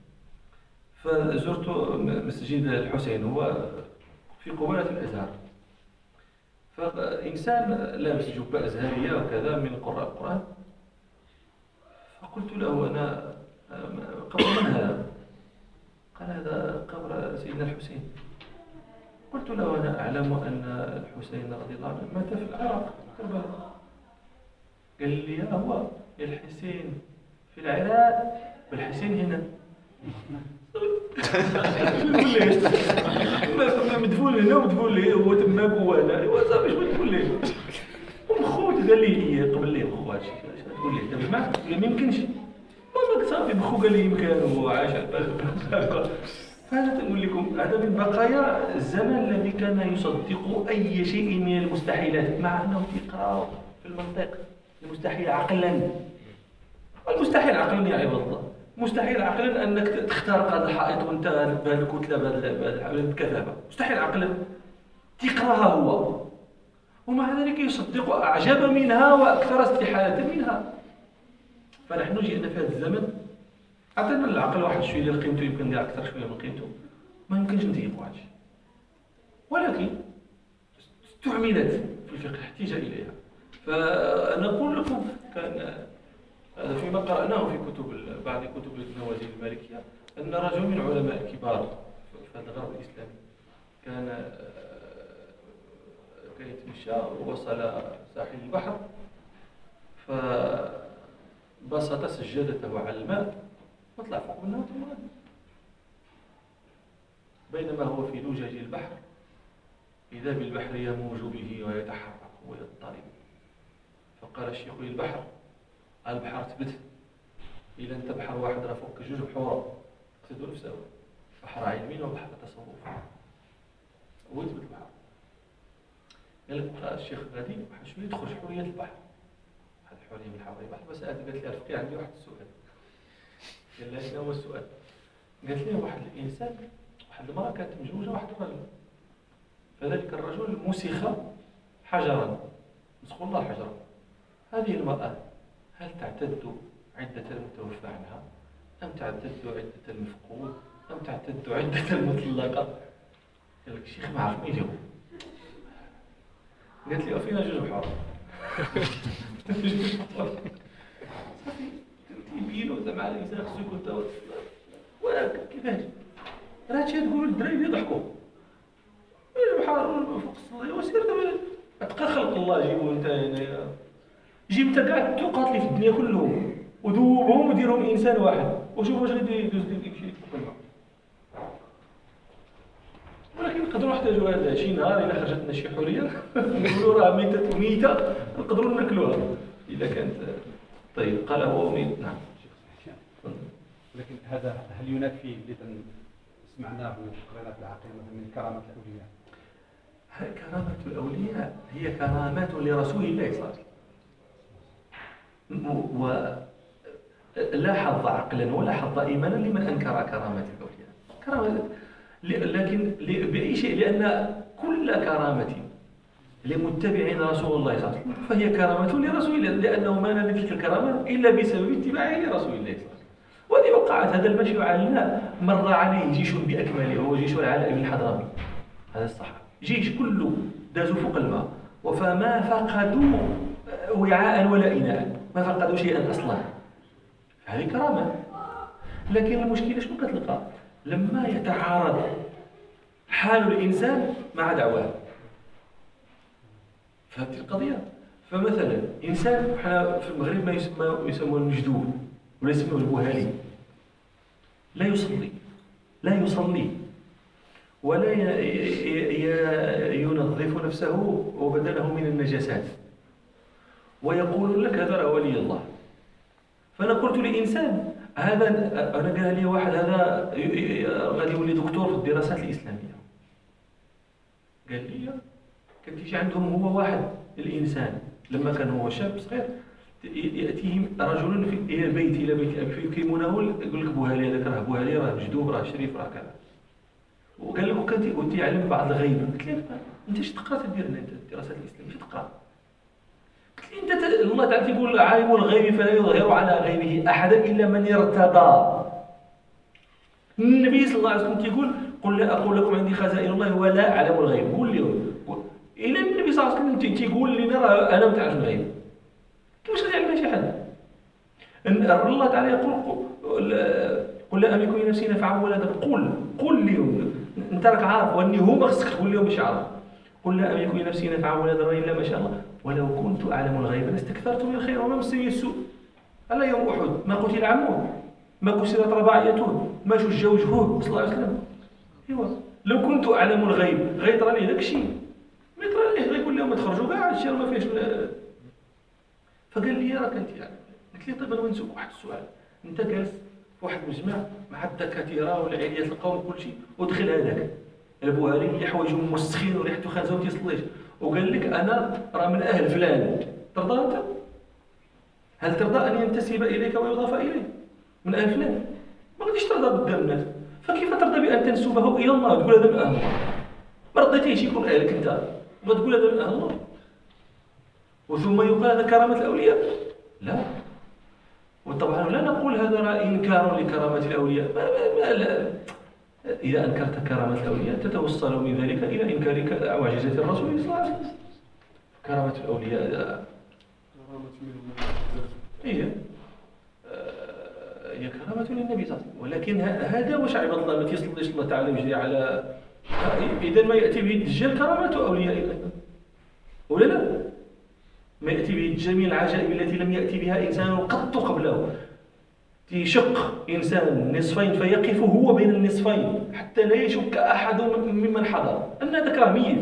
فزرت مسجد الحسين، هو في قبالة الازهر، فانسان لابس جبه ازهريه وكذا من قراء القران، فقلت له انا قبر من هذا؟ قال هذا قبر سيدنا الحسين. قلت له أنا أعلم أن الحسين رضي الله عنه مات في العراق كربلاء. قال لي هو الحسين في العراق والحسين هنا. مدفون هنا ومدفون ليه، هو تماك هو هنا، وصافي شنو تقول ليه؟ ومخوت قال لي قبل ليه مخو هادشي، اش تقول ليه؟ دابا ما يمكنش. والله صافي مخو قال لي يمكن هو عاش على بالك. فهذا تقول لكم هذا من بقايا الزمن الذي كان يصدق أي شيء من المستحيلات، مع أنهم يقرأوا في المنطق المستحيل عقلا. المستحيل عقلا يا عباد الله، مستحيل عقلا أنك تخترق هذا الحائط وأنت بهذه الكتلة بهذه الكثافة، مستحيل عقلا تقرأها هو، ومع ذلك يصدق أعجب منها وأكثر استحالة منها. فنحن جئنا في هذا الزمن أعطينا العقل واحد شوية ديال قيمته، يمكن ندير أكثر شوية من قيمته، ما يمكنش نتيبوا هذا الشيء، ولكن استعملت في الفقه، احتاج إليها. فنقول لكم كان هذا فيما قرأناه في بعض كتب النوازل المالكية، أن رجل من علماء كبار في الغرب الإسلامي كان يتمشى ووصل ساحل البحر، فبسط سجادته على الماء وطلع فوق منها وتمرد. بينما هو في لجج البحر إذا بالبحر يموج به ويتحرك ويضطرب. فقال الشيخ للبحر البحر ثبت، إذا أنت بحر واحد راه فوق جوج بحورة تقصدوا نفسه، بحر علمي وبحر تصوف، هو ثبت البحر. قال لك الشيخ غادي واحد شوية تخرج حرية البحر، واحد الحرية من حوالي البحر. بس قالت لي رفقي عندي واحد السؤال. قال لها شنو هو السؤال؟ قالت لي واحد الانسان، واحد المراه كانت مزوجه واحد الرجل، فذلك الرجل مسخ حجرا، مسخ الله حجرا. هذه المراه هل تعتد عده المتوفى عنها، ام تعتد عده المفقود، ام تعتد عده المطلقه؟ قال لك الشيخ ما عرف ما يجاوب. قالت لي فينا جوج بحور. يبينوا زعما الانسان خصو يكون توت، ولكن كيفاش؟ راه هادشي تقول الدراري يضحكوا. البحر فوق الصلي وسير دابا تبقى خلق الله جيبو انت هنايا، جيب انت كاع التقات اللي في الدنيا كلهم وذوبهم وديرهم انسان واحد وشوف واش غادي يدوز لك شي فوق الماء. ولكن نقدروا نحتاجوا هذا شي نهار الا خرجت لنا شي حريه نقولوا راه ميته نقدروا ناكلوها اذا كانت. طيب قال هو ميت. نعم. لكن هذا هل ينافي اللي سمعناه وقرينا في العقيدة مثلا من كرامة الأولياء. كرامة الأولياء هي كرامات لرسول الله صلى الله عليه وسلم، ولا حظ عقلا ولا حظ إيمانا لمن أنكر كرامات الأولياء. لكن بأي شيء؟ لأن كل كرامة لمتبعين رسول الله صلى الله عليه وسلم فهي كرامة لرسول الله، لأنه ما نال تلك الكرامة إلا بسبب اتباعه لرسول الله صلى الله عليه وسلم. وهذه وقعت. هذا المشي على مر عليه جيش بأكمله، وهو جيش العلاء بن الحضرمي، هذا الصحابي، جيش كله دازوا فوق الماء فما فقدوا وعاء ولا إناء، ما فقدوا شيئا أصلا. هذه كرامة. لكن المشكلة شنو كتلقى؟ لما يتعارض حال الإنسان مع دعواه. فهمت القضية؟ فمثلا إنسان حنا في المغرب ما يسموه المجذوب ولا يسموه البهالي، لا يصلي ولا ينظف نفسه وبدنه من النجاسات، ويقول لك هذا ولي الله. فأنا قلت لإنسان هذا، أنا قال لي واحد هذا غادي يولي دكتور في الدراسات الإسلامية، قال لي كان تيجي عندهم هو واحد الإنسان لما كان هو شاب صغير يأتيه رجل إلى بيت أبي فيكرمونه، يقول لك بوهالي هذاك راه بوهالي، راه مجدوب، راه شريف، راه كذا. وقال له كنت يعلم بعض الغيب. قلت له أنت اش تقرا تدير أنت الدراسات الإسلامية؟ اش تقرا؟ قلت لي أنت الله تعالى يقول عالم الغيب فلا يظهر على غيبه أحدا إلا من ارتضى. النبي صلى الله عليه وسلم يقول قل لا أقول لكم عندي خزائن الله ولا أعلم الغيب. قول لي إلى النبي صلى الله عليه وسلم تيقول لنا أنا ما تعرفش الغيب، كيفاش غادي شي حد؟ الله تعالى يقول قل لا أملك لنفسي نفعا ولا ضرا. قل لهم أنت راك عارف، وأني هما خصك تقول لهم باش يعرفوا. قل لا أملك لنفسي نفعا ولا ضرا إلا ما شاء الله ولو كنت أعلم الغيب لاستكثرت من الخير وما مسني السوء. على يوم أحد ما قتل عمه، ما كسرت رباعيته، ما شج وجهه صلى الله عليه وسلم. ايوا لو كنت أعلم الغيب غيطرى لي داك الشيء، ما يطرى ليه، غيقول لهم تخرجوا كاع هادشي ما فيهش. فقال لي راك انت يعني. قلت لي طيب انا نسولك واحد السؤال، انت جالس في واحد المجمع مع الدكاتره والعياليات القوم وكل شيء، ودخل هذاك البوهاري اللي حوايجه موسخين وريحته خانزه وما تيصليش، وقال لك انا راه من اهل فلان، ترضى انت؟ هل ترضى ان ينتسب اليك ويضاف اليه من اهل فلان؟ ما غاديش ترضى قدام الناس. فكيف ترضى بان تنسبه الى الله وتقول هذا من اهل الله؟ ما رضيتيش يكون اهلك انت وتقول هذا من اهل الله. وثم يقال هذا كرامه الاولياء؟ لا. وطبعا لا نقول هذا انكار لكرامه الاولياء، لا. اذا انكرت كرامه الاولياء تتوصل من ذلك الى انكار معجزه الرسول صلى الله عليه وسلم. كرامه الاولياء كرامة منهم هي كرامة للنبي صلى الله عليه وسلم، ولكن هذا واش عباد الله ما تيصليش الله تعالى يجري على إذا ما يأتي به الدجال كرامة أولياء أيضا ولا لا؟ ما يأتي به الجميع العجائب التي لم يأتي بها إنسان قط قبله. تشق إنسان نصفين فيقف هو بين النصفين حتى لا يشك أحد ممن حضر أن هذاك راه ميت.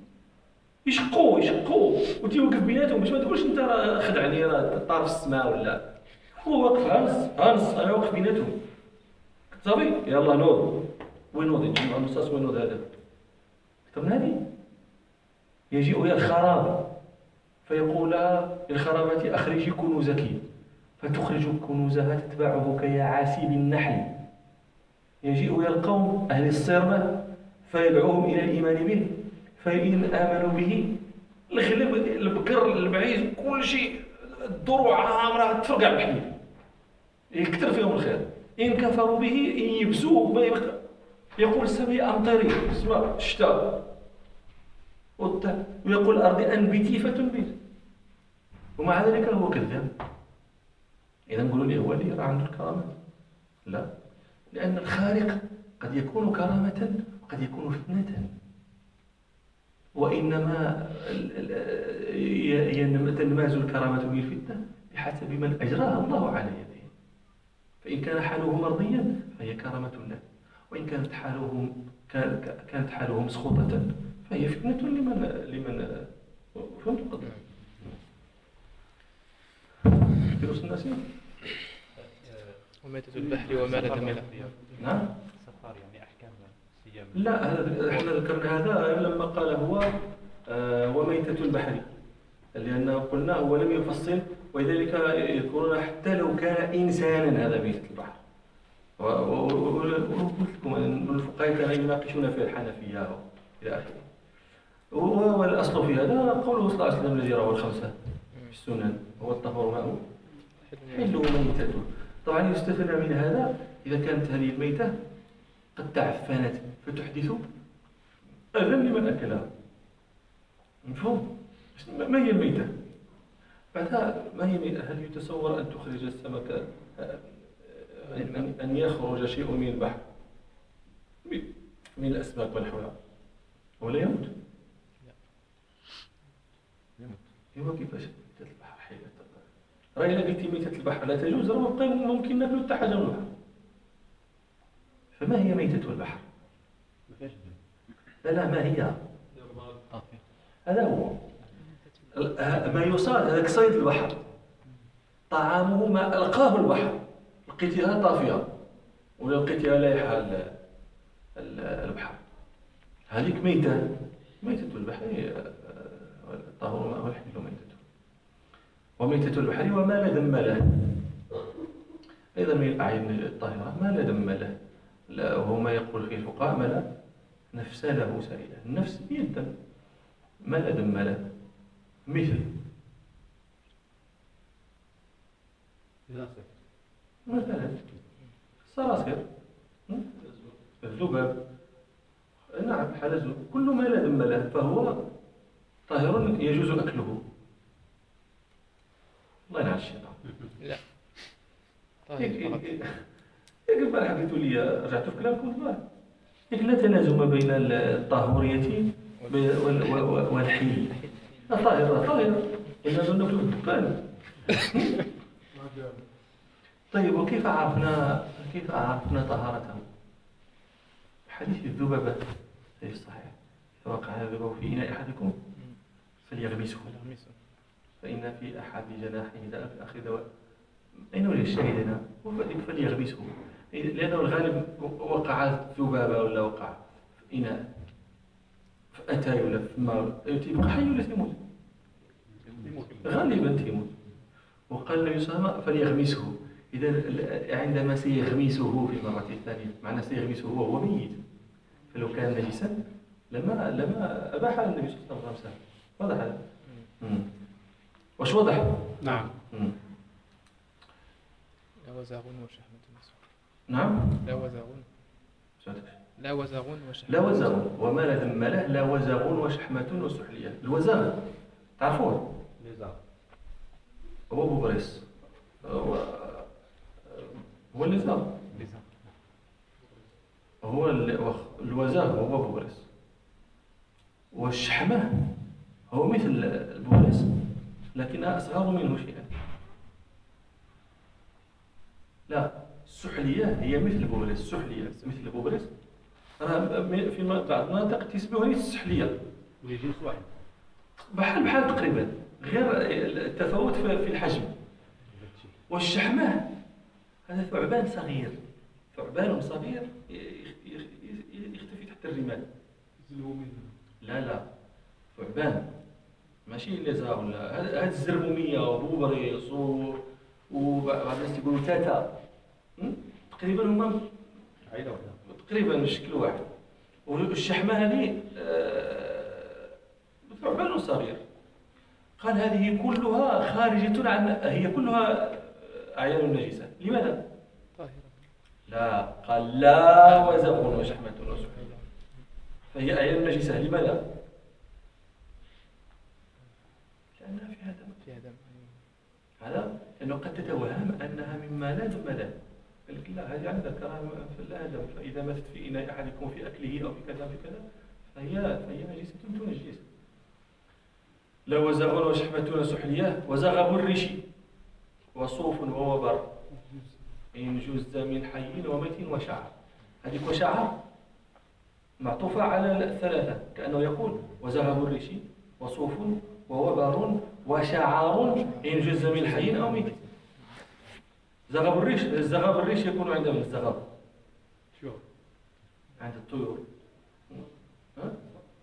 يشقوه وتيوقف بيناتهم باش ما تقولش أنت راه خدعني راه طار في السماء ولا هو واقف هانس أنا واقف بيناتهم صافي يلا نوض. وين نوض؟ يجي مع المصاص وين نوض هذا؟ أكثر من هذه. يجيء إلى الخراب فيقول للخرابات أخرجي كنوزك فتخرج كنوزها تتبعه كيعاسيب النحل. يجيء إلى القوم أهل الصرمة فيدعوهم إلى الإيمان به، فإن آمنوا به الغلب البقر البعير كل شيء الضروع عامرة تفرقع بحمير يكثر فيهم الخير. إن كفروا به إن يبسوه ما يبقى يقول السماء أمطري اسمع الشتاء ويقول الأرض أنبتي فتنبت ومع ذلك هو كذاب. إذا نقولوا لي هو اللي راه عنده الكرامة؟ لا، لأن الخارق قد يكون كرامة وقد يكون فتنة، وإنما تنماز الكرامة بالفتنة بحسب من أجراها الله على يده. فإن كان حاله مرضيا فهي كرامة له، وإن كانت حالهم سخوطة فهي فتنة لمن فهمت القضية. فيروس الناسين وميتة البحر وما لا دم له. نعم. السفار يعني أحكام لا احنا ذكرنا هذا لما قال هو وميتة البحر، لأنه قلنا هو لم يفصل، ولذلك يذكرون حتى لو كان إنسانا هذا ميتة البحر. وقلت لكم أن الفقهاء كانوا يناقشون في الحنفية إلى آخره. والأصل في هذا قوله صلى الله عليه وسلم الذي رواه الخمسة في السنن: هو الطهور ماء حل وميتته. طبعا يستثنى من هذا إذا كانت هذه الميتة قد تعفنت فتحدث أذى لمن أكلها. مفهوم؟ ما هي الميتة؟ بعدها ما هي الميتة؟ هل يتصور أن تخرج السمك أن يخرج شيء من البحر من الأسماك ونحوها ولا يموت؟ يموت كيفاش ميتة البحر حية؟ رأي لقيتي ميتة البحر لا تجوز، راه ممكن ناكلوا حتى حاجة من البحر. فما هي ميتة البحر؟ لا ما هي؟ هذا هو ما يصاد، هذاك صيد البحر طعامه ما ألقاه البحر، لقيتيها طافية ولا لقيتيها لايحة البحر، هذيك ميتة البحر. الطهور ماء الحل ميتته. وميتة البحر وما لا دم له، أيضا من الأعين الطاهرة ما لا دم له، وهو ما يقول فيه الفقهاء ما لا نفس له سائلة. النفس هي الدم، ما لا دم له. مثل مثلا الصراصير، الذباب، نعم الحلزون، كل ما لا دم له فهو طاهر يجوز أكله. الله ينعل الشيطان. لا طاهر فقط. ياك البارح قلتوا لي رجعتوا في كلامكم البارح، ياك لا تلازم بين الطاهورية والحل. طاهر إذا ظنك الدكان. طيب وكيف عرفنا طهارته؟ حديث الذبابة في الصحيح: إذا وقع الذباب في إناء أحدكم فليغمسه فإن في أحد جناحه داء في آخر دواء. أين وجه الشاهد هنا؟ فليغمسه، لأنه الغالب وقع ذبابة ولا وقع في إناء فأتى ولا في الماء تبقى حي ولا تموت؟ غالبا تموت. وقال النبي صلى الله عليه وسلم فليغمسه، إذا عندما سيغمسه في المرة الثانية معنى سيغمسه وهو ميت، فلو كان نجسا لما أباح النبي صلى الله عليه وسلم. واضح هذا؟ واش واضح؟ نعم. لا وزاغون وشحمة مسح. نعم. لا وزاغون. لا وزاغون وشحمة. لا وزاغون وما لا دم له، لا وزاغون وشحمة وسحلية. الوزاغ تعرفون؟ هو بوبريس، هو اللزاغ، هو الوزاغ هو بوبريس، والشحمة هو مثل البوبريس لكنها أصغر منه شيئا. لا السحلية هي مثل البوبريس، السحلية مثل البوبريس، في بعض المناطق تسميها السحلية، جنس واحد بحال تقريبا، غير التفاوت في الحجم. والشحمة هذا ثعبان صغير، يختفي تحت الرمال. لا ثعبان ماشي لزا ولا هاد الزرمومية وبوبريس وبعض الناس يقولوا تاتا، تقريبا هما عائلة واحدة تقريبا من شكل واحد. والشحمة هذه ثعبان صغير. قال هذه كلها خارجة عن، هي كلها أعيان النجسة. لماذا؟ طاهرة. لا قال لا وزغ وشحمة وسحلية، فهي أعيان النجسة. لماذا؟ لأنها فيها دم. هذا لأنه قد تتوهم أنها مما لا دم له، قال لك لا هذه عندها كراهة فلا دم، فإذا ماتت في إناء أحدكم في أكله أو في كذا فهي نجسة تنجس. لا وزغ وشحمة سحلية وزغب الريش وصوف ووبر إن جز من حي وميت وشعر. هذيك وشعر معطوفة على الثلاثة، كأنه يقول وزغب الريش وصوف ووبر وشعر إن جز من حي أو ميت. الزغب الريش يكون عند من الزغب؟ شو؟ عند الطيور. ها؟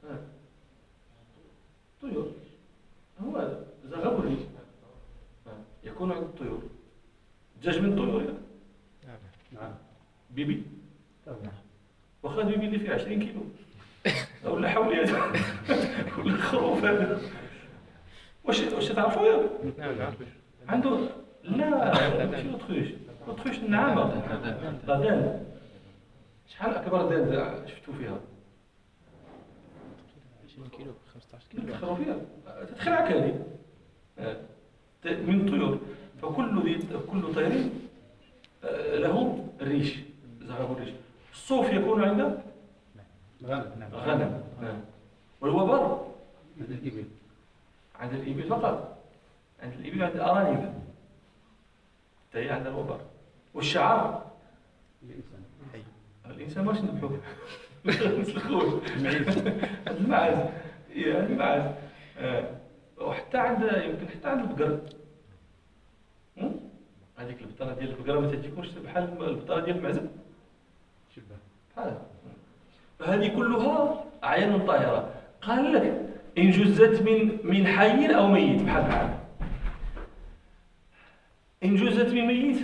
طيور، هو زغب الريش يكون عند الطيور. دجاج من الطيور يعني. نعم. بيبي طبعا. واخا بيبي اللي فيه 20 كيلو ولا حوليات ولا خروف هذا. واش تعرفوا يا؟ نعم نعرف. عنده لا ماشي الاطخوش النعامه لا دان. شحال اكبر دان شفتوا فيها؟ 20 كيلو 15 كيلو. تدخلوا فيها تتخلعك هذه من الطيور. كل طير له الريش، زغب الريش. الصوف يكون عند غنم. والوبر عند الإبل. عند الإبل فقط. عند الإبل عند الأرانب هي عند الوبر. والشعر الإنسان ماش نذبحوه نسلخوه المعاز يعني المعاز. وحتى يمكن حتى عند البقر. هذيك البطانه ديال البقره ما تجيكمش بحال البطانه ديال المعزب شبه بحال. فهذه كلها اعيان طاهره. قال لك ان جزت من حي او ميت بحال ان جزت من ميت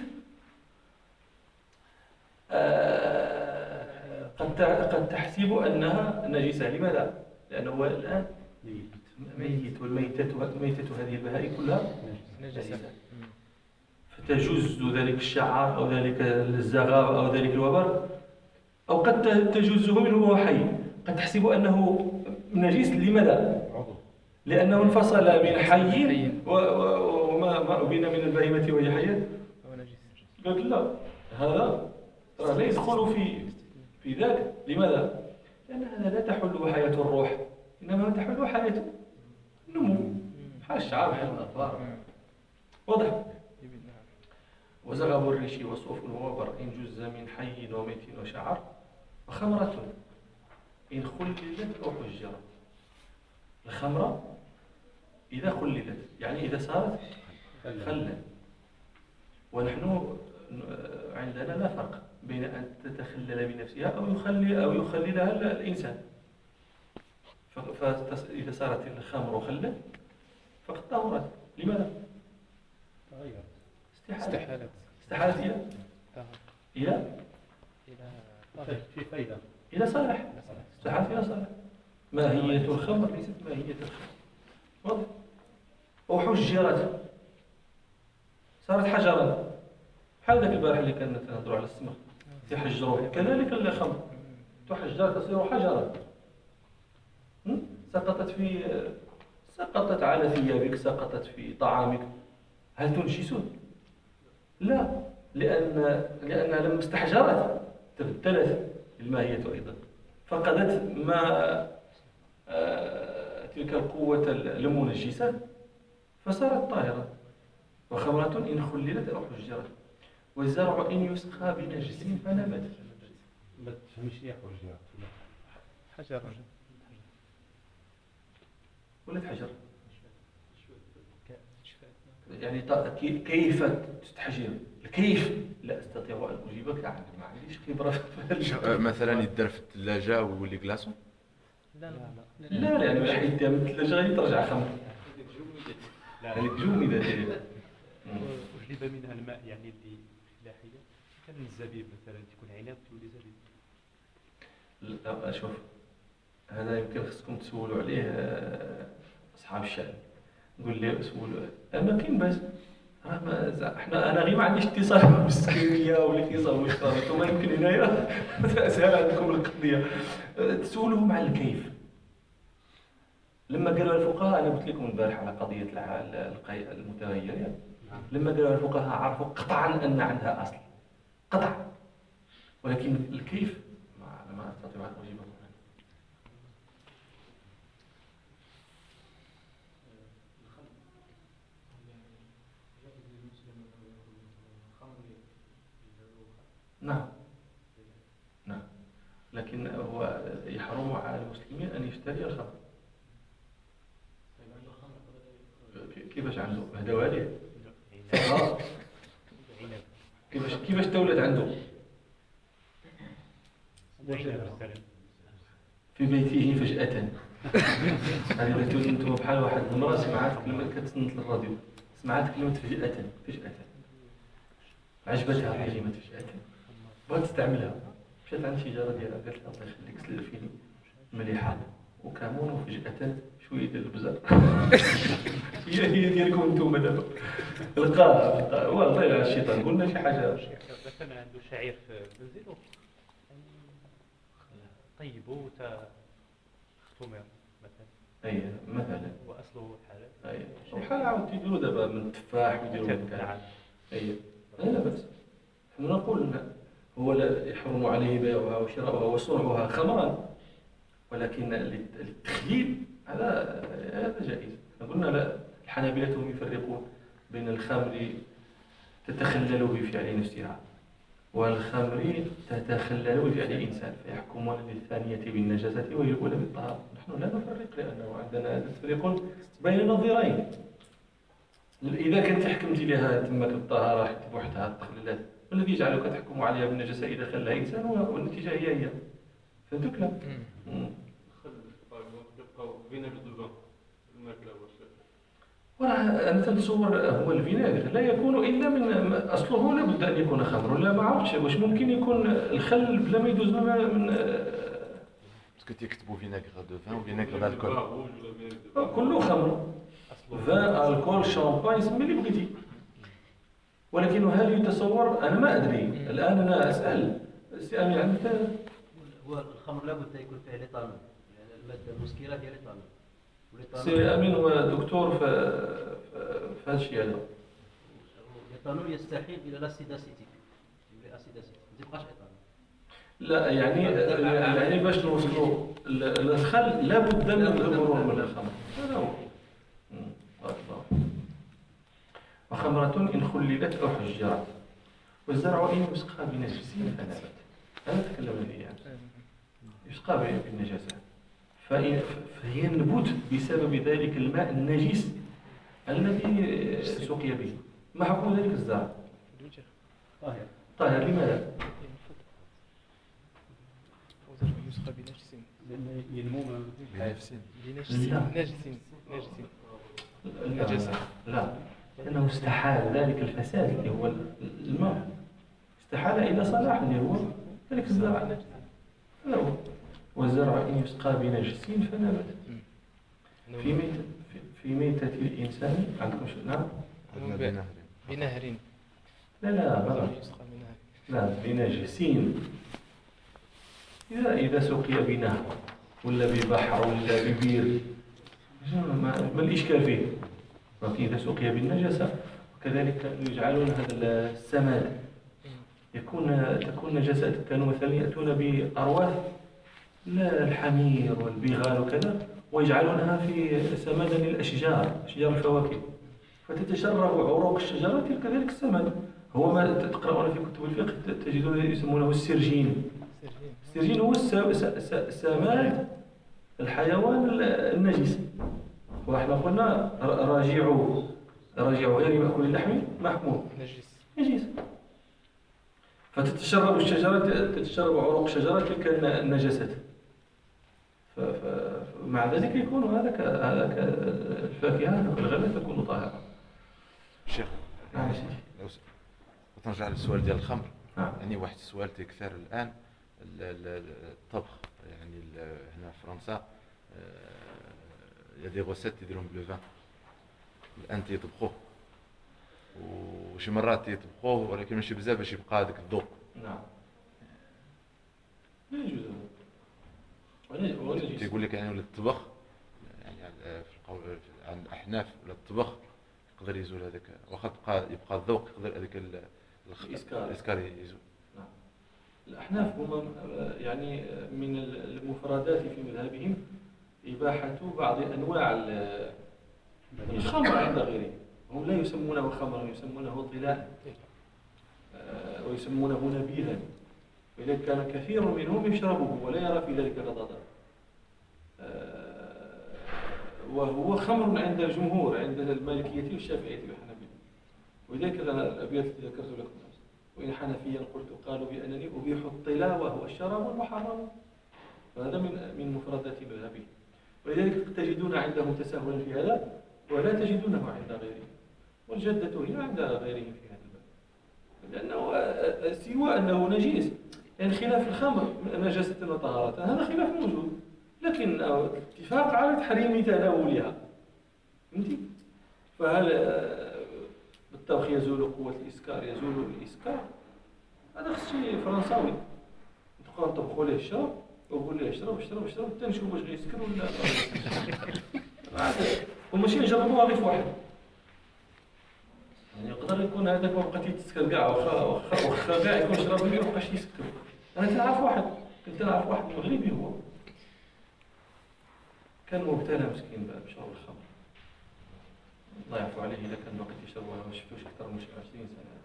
قد تحسب انها نجسه. لماذا؟ لانه هو الان ميت، والميتة هذه البهائم كلها نجسة. فتجوز ذلك الشعر أو ذلك الزغاب أو ذلك الوبر، أو قد تجوزه منه وهو حي. قد تحسب أنه نجس. لماذا؟ لأنه انفصل من حي وما أبين من البهيمة وهي حية. قلت لا، هذا لا يدخل في ذاك. لماذا؟ لأن هذا لا تحل حياة الروح، إنما تحل حياة النمو، بحال الشعر بحال الأظفار. واضح؟ وزغب الريش وصوف الوبر إن جز من حي وميت وشعر، وخمرة إن خللت أو حجرت. الخمرة إذا خللت يعني إذا صارت خلا. ونحن عندنا لا فرق بين أن تتخلل بنفسها أو يخللها الإنسان. فإذا صارت الخمر خلا فقد طهرت. لماذا؟ استحالت إلى في فائدة إلى صالح. استحالت إلى صالح. ماهية الخمر ليست ماهية الخمر. واضح؟ وحجرت صارت حجرا. بحال ذاك البارح اللي كنا نهضروا على السمك تحجروه، كذلك الخمر تحجر تصير حجرا. سقطت على ثيابك، سقطت في طعامك، هل تنجسون؟ لا، لأنها لما استحجرت تبدلت الماهية أيضا، فقدت ما تلك القوة المنجسة فصارت طاهرة. وخمرة إن خللت أو حجرت. والزرع إن يسقى بنجس فنبت. ما تفهمش ليه حجر ولا حجر يعني كيف تستحجر؟ الكيف لا استطيع ان اجيبك عنه، ما عنديش خبره في هذا. مثلا يدار في الثلاجه ويولي كلاصو؟ لا لانه حيت من الثلاجه غادي ترجع خمر. هذيك جميله ديالها وجلب منها الماء يعني اللي لاحيه كان الزبيب مثلا تكون عنب تولي زبيب. لا شوف، هذا يمكن خصكم تسولوا عليه اصحاب الشأن. نقول لي سولوا ما كاين باس. انا غير ما عنديش اتصال بالسكريه ولا اتصال بالمشترك، انتم يمكن هنايا اسهل عندكم القضيه. تسولوهم على الكيف. لما قالوا الفقهاء، انا قلت لكم البارح على قضيه المتغير، لما قالوا الفقهاء عرفوا قطعا ان عندها اصل قطعا، ولكن الكيف ما استطيع ان اجيبه. نعم لكن هو يحرم على المسلمين ان يشتري الخمر. كيفاش عنده هدوالي؟ كيفاش تولد عنده؟ في بيته فجأة. هذه مثل أنتم بحال واحد المرأة سمعت كلمة كتصنت للراديو، سمعت كلمة فجأة، عجبتها كلمة فجأة، بغات تستعملها، مشات عند الشجرة ديالها قالت لها الله يخليك سلفيني مليحة وكمون وفجأة شوية ديال البزار. هي ديالكم انتم دابا. لقاها والله على الشيطان قلنا شي حاجة. مثلا عنده شعير في بنزينو طيبوا تا خطومير مثلا. مثلا. واصله حلال. وبحال عاود تيديروا دابا من التفاح ويديروا من كذا. لا بأس. نحن نقول هو لا يحرم عليه بيعها وشراؤها وصنعها خمرا، ولكن التخليل هذا جائز. قلنا لا، الحنابلة هم يفرقون بين الخمر تتخلل بفعل نفسها والخمر تتخلل بفعل الإنسان، فيحكمون للثانية بالنجاسة ويقول بالطهارة. نحن لا نفرق لأنه عندنا تفريق بين النظيرين. إذا كنت حكمتي لها تمك بالطهارة حتى بوحدها التخللات، والذي يجعلك تحكم عليها بالنجاسة إذا خلها إنسان والنتيجة هي. فهمتك لا؟ وراه أنا تتصور هو الفيناغر لا يكون إلا من أصله لابد أن يكون خمر، ولا ما عرفتش واش ممكن يكون الخل بلا ما يدوز من باسكو تيكتبوا فيناغر دو فان وفيناغر دالكول كله خمر، فان الكول شامبان يسمي اللي بغيتي. ولكن هل يتصور؟ أنا ما أدري الآن، أنا أسأل سي أمين عندك. هو الخمر لابد يكون فيه ليتانول، يعني المادة المسكرة ديال ليتانول. سي أمين هو دكتور في هذا الشيء هذا. ليتانول يستحيل إلى الأسيد أسيتيك، يولي أسيد أسيتيك، ما تبقاش ليتانول. لا يعني باش نوصلوا الخل لابد من المرور من الخمر، هذا هو. وخمرة إن خللت أو حجرت والزرع إن يسقى بنجس فنبت. أنا تكلمنا فيها يسقى بالنجاسة، فهي النبوت بسبب ذلك الماء النجس الذي سقي به. ما حكم ذلك الزرع؟ طاهر. لماذا؟ يسقى بنجس لأنه ينمو نجس. لا، لأنه استحال ذلك الفساد اللي هو الماء، استحال إلى صلاح اللي هو ذلك الزرع. هذا هو. والزرع إن يسقى بنجس فنبت. في ميتة الإنسان عندكم شو؟ نعم. بنهر. لا لا بنجسين. إذا سقي بنهر ولا ببحر ولا ببير ما الإشكال فيه؟ ولكن إذا سقي بالنجاسة وكذلك يجعلون هذا السماد تكون نجاسة التنوع مثلا يأتون بأرواح لا الحمير والبغال وكذا ويجعلونها في سمادا للأشجار، أشجار الفواكه، فتتشرب عروق الشجرة كذلك السماد. هو ما تقرؤون في كتب الفقه تجدون يسمونه السرجين. السرجين هو سماد الحيوان النجس، ونحن قلنا راجعوا غير مأكول اللحم محمول نجس. فتتشرب الشجرة، تتشرب عروق الشجرة تلك النجاسات، فمع ذلك يكون هذاك الفاكهة الغلة تكون طاهرة. شيخ لو نرجع للسؤال ديال الخمر، يعني واحد السؤال تكثر الآن الطبخ، يعني هنا في فرنسا دي غوسيت يديرهم بلو فان الآن تيطبخوه، وشي مرات تيطبخوه ولكن ماشي بزاف باش يبقى هذاك الذوق. نعم لا يجوز. تيقول لك يعني ولا الطبخ يعني في القول عند الأحناف ولا الطبخ يقدر يزول هذاك، واخا يبقى الذوق يقدر هذاك الإسكار يزول. نعم. الأحناف هم يعني من المفردات في مذهبهم إباحة بعض أنواع الخمر عند غيرهم. هم لا يسمونه خمرا، يسمونه طلاء ويسمونه نبيذا، وإذا كان كثير منهم يشربه ولا يرى في ذلك غضاضة، وهو خمر عند الجمهور، عند المالكية والشافعية والحنابلة. ولذلك الأبيات التي ذكرت لكم، وإن حنفيا قلت قالوا بأنني أبيح الطلاء وهو الشراب المحرم. فهذا من مفردات مذهبه، ولذلك تجدون عنده تساهلا في هذا ولا تجدونه عند غيره، والجدة هي عند غيره في هذا الباب، لأنه سوى أنه نجيس، يعني خلاف الخمر نجاسة وطهارة هذا خلاف موجود، لكن اتفاق على تحريم تناولها. فهمتي؟ فهل بالطبخ يزول قوة الإسكار، يزول الإسكار؟ هذا خص شي فرنساوي تبقاو نطبخوا ليه الشرب وقول ليه اشرب اشرب اشرب حتى نشوف واش غيسكر ولا وماشي نجربوها غير في واحد. يعني يقدر يكون هذاك ما بقى تيتسكر كاع واخا كاع يكون شرب ما يبقاش يسكر. انا كنعرف واحد، كنت نعرف واحد مغربي هو كان مبتلى مسكين بشرب الخمر، الله يعفو عليه الا كان باقي تيشربها ما شفتوش اكثر من 20 سنه.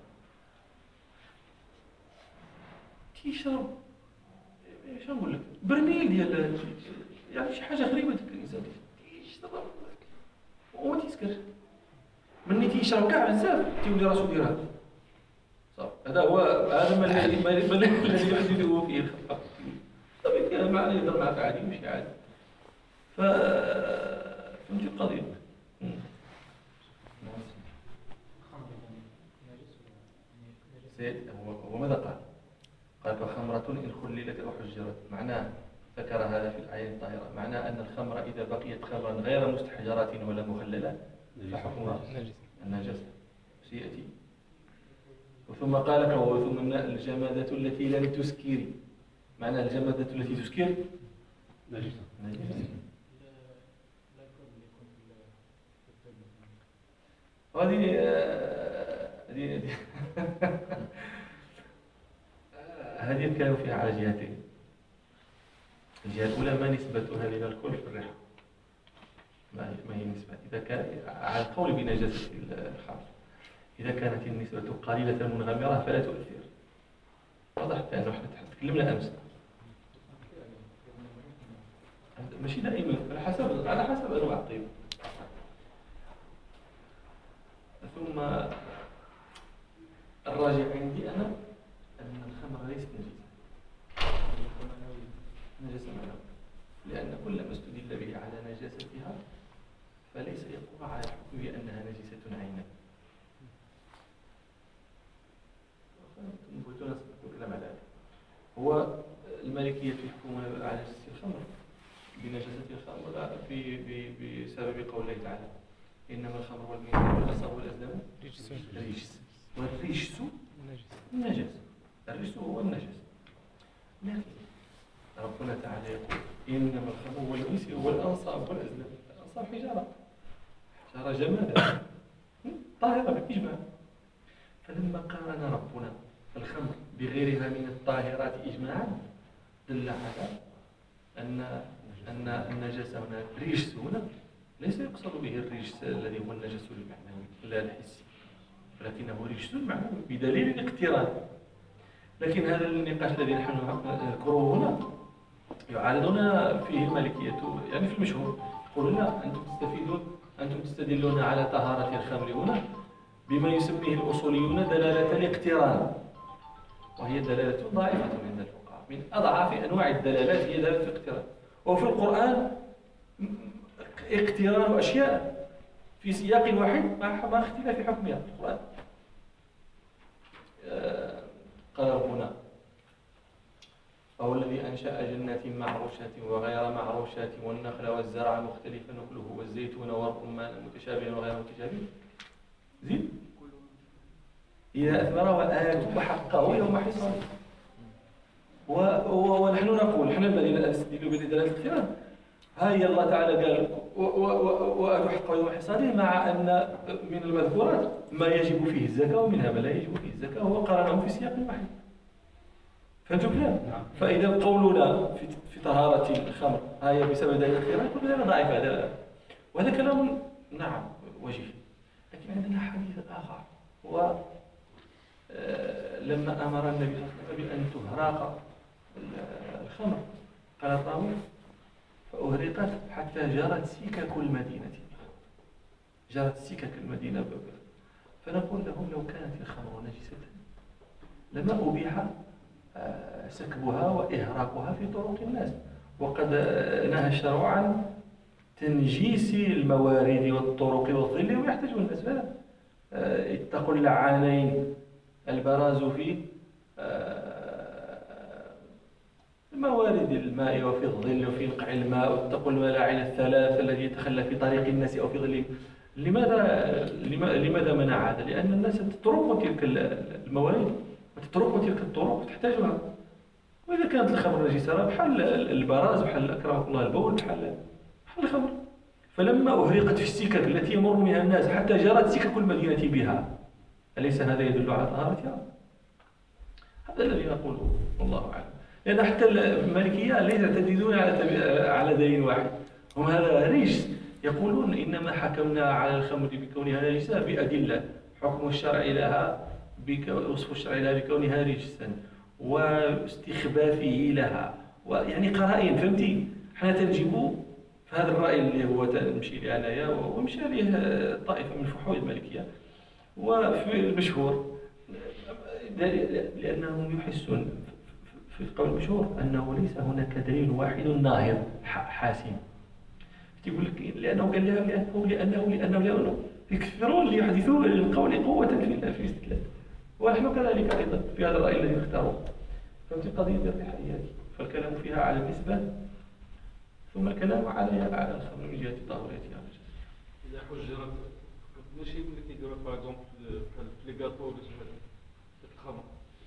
كيشرب اش نقول لك برميل ديال يعني شي حاجه غريبه ديك الانسان كيشرب وما تيسكرش، مني تيشرب كاع بزاف تيولي راسو ديرها صافي. هذا هو هذا الذي يحدثه فيه الخطا. طبيعي كان معنا يهضر معك عادي ماشي عادي. فهمتي القضيه؟ هو ماذا قال؟ قال فخمرة إن خللت أو حجرت، معناه ذكر هذا في الآية الطاهرة، معناه أن الخمر إذا بقيت خمرا غير مستحجرة ولا مخللة فحكمها النجاسة سيأتي. ثم قال ثم الجمادة التي لم تسكري، معنى الجمادة التي تسكر نجاسة. هذه كانوا فيها على جهتين. الجهة الأولى ما نسبتها إلى الكل في الريحة، ما هي النسبة إذا كان على القول بنجاسة الخمر، إذا كانت النسبة قليلة منغمرة فلا تؤثر. واضح لأنه احنا تكلمنا أمس ماشي دائما على حسب أنواع الطيب. ثم الراجع عندي أنا أن الخمر ليست نجاسة معنوية، لأن كل ما استدل به على نجاستها فليس يقوم على الحكم بأنها نجاسة عينا. نتكلم على هذا. هو المالكية يحكمون على نجاسة الخمر بنجاسة الخمر بسبب قوله تعالى إنما الخمر والميسر والأنصاب والأزلام رجس والرجس النجس. الرجس هو النجس، لكن ربنا تعالى يقول إنما الخمر والميسر والأنصاب والأزلام. الأنصاب حجارة جمادة طاهرة بالإجماع. فلما قارن ربنا الخمر بغيرها من الطاهرات إجماعا دل على أن النجاسة هنا رجس، هنا ليس يقصد به الرجس الذي هو النجس المعنوي لا الحسي، ولكنه رجس معنوي بدليل الاقتران. لكن هذا النقاش الذي نحن نذكره هنا يعارضون فيه المالكية، يعني في المشهور يقولون لا أنتم تستدلون على طهارة الخمر هنا بما يسميه الأصوليون دلالة الاقتران، وهي دلالة ضعيفة عند الفقهاء، من أضعف أنواع الدلالات هي دلالة الاقتران. وفي القرآن اقتران أشياء في سياق واحد مع اختلاف حكمها في القرآن. قال ربنا فهو الذي أنشأ جنات معروشات وغير معروشات والنخل والزرع مختلفا نخله والزيتون والرمان متشابها وغير متشابه زيد إذا أثمر وآتوا حقه يوم حصاده. ونحن نقول نحن الذين نستدل بدلالة الاقتران، هاي الله تعالى قال وآتوا حقه يوم حصاده، مع أن من المذكورات ما يجب فيه الزكاة ومنها ما لا يجب فيه الزكاة، وهو قرنه في سياق واحد. فهمتوا كلام؟ فإذا قولنا في طهارة الخمر هاي بسبب دلالة الاقتران كل ذلك ضعيف هذا، وهذا كلام نعم وجيه. لكن عندنا حديث آخر، هو لما أمر النبي صلى الله عليه وسلم بأن تهراق الخمر قال الراوي فأهرقت حتى جرت سكك المدينة، جرت سكك المدينة. فنقول لهم لو كانت الخمر نجسة لما أبيح سكبها وإهراقها في طرق الناس، وقد نهى الشرع عن تنجيس الموارد والطرق والظل ويحتاجون الناس فعلا. اتقوا اللعانين البراز في موارد الماء وفي الظل وفي نقع الماء، واتقوا الملاعن الثلاث التي يتخلى في طريق الناس أو في ظلهم. لماذا منع هذا؟ لأن الناس تترك تلك الموارد وتترك تلك الطرق تحتاجها. وإذا كانت الخمر نجسة بحال البراز، بحال أكرمكم الله البول، بحال الخمر. فلما أهرقت في السكك التي يمر منها الناس حتى جرت سكك المدينة بها، أليس هذا يدل على طهارتها؟ هذا الذي نقوله والله أعلم. لأن حتى المالكية ليس يعتمدون على دليل واحد، هم هذا رجس. يقولون إنما حكمنا على الخمر بكونها نجسة بأدلة، حكم الشرع لها وصف الشرع لها بكونها رجسا واستخبافه لها، ويعني قرائن. فهمتي؟ حنا تنجيبوا في هذا الرأي اللي هو تمشي لي أنايا ومشى ليه طائفة من الفحول المالكية، وفي المشهور لأنهم يحسون في القول المشهور أنه ليس هناك دليل واحد ناهض حاسم. تقول لك لأنه قال لها لأنه يكثرون ليحدثوا للقول قوة في الاستدلال، ونحن كذلك أيضا في هذا الرأي الذي نختاره. فهمت قضية الريحانية هذه؟ فالكلام فيها على النسبة ثم الكلام على الخمر من جهة طهوريتها. إذا حجرت ماشي اللي كيديروها باغ اكزومبل بحال لي كاطو ولا شي حاجة الخمر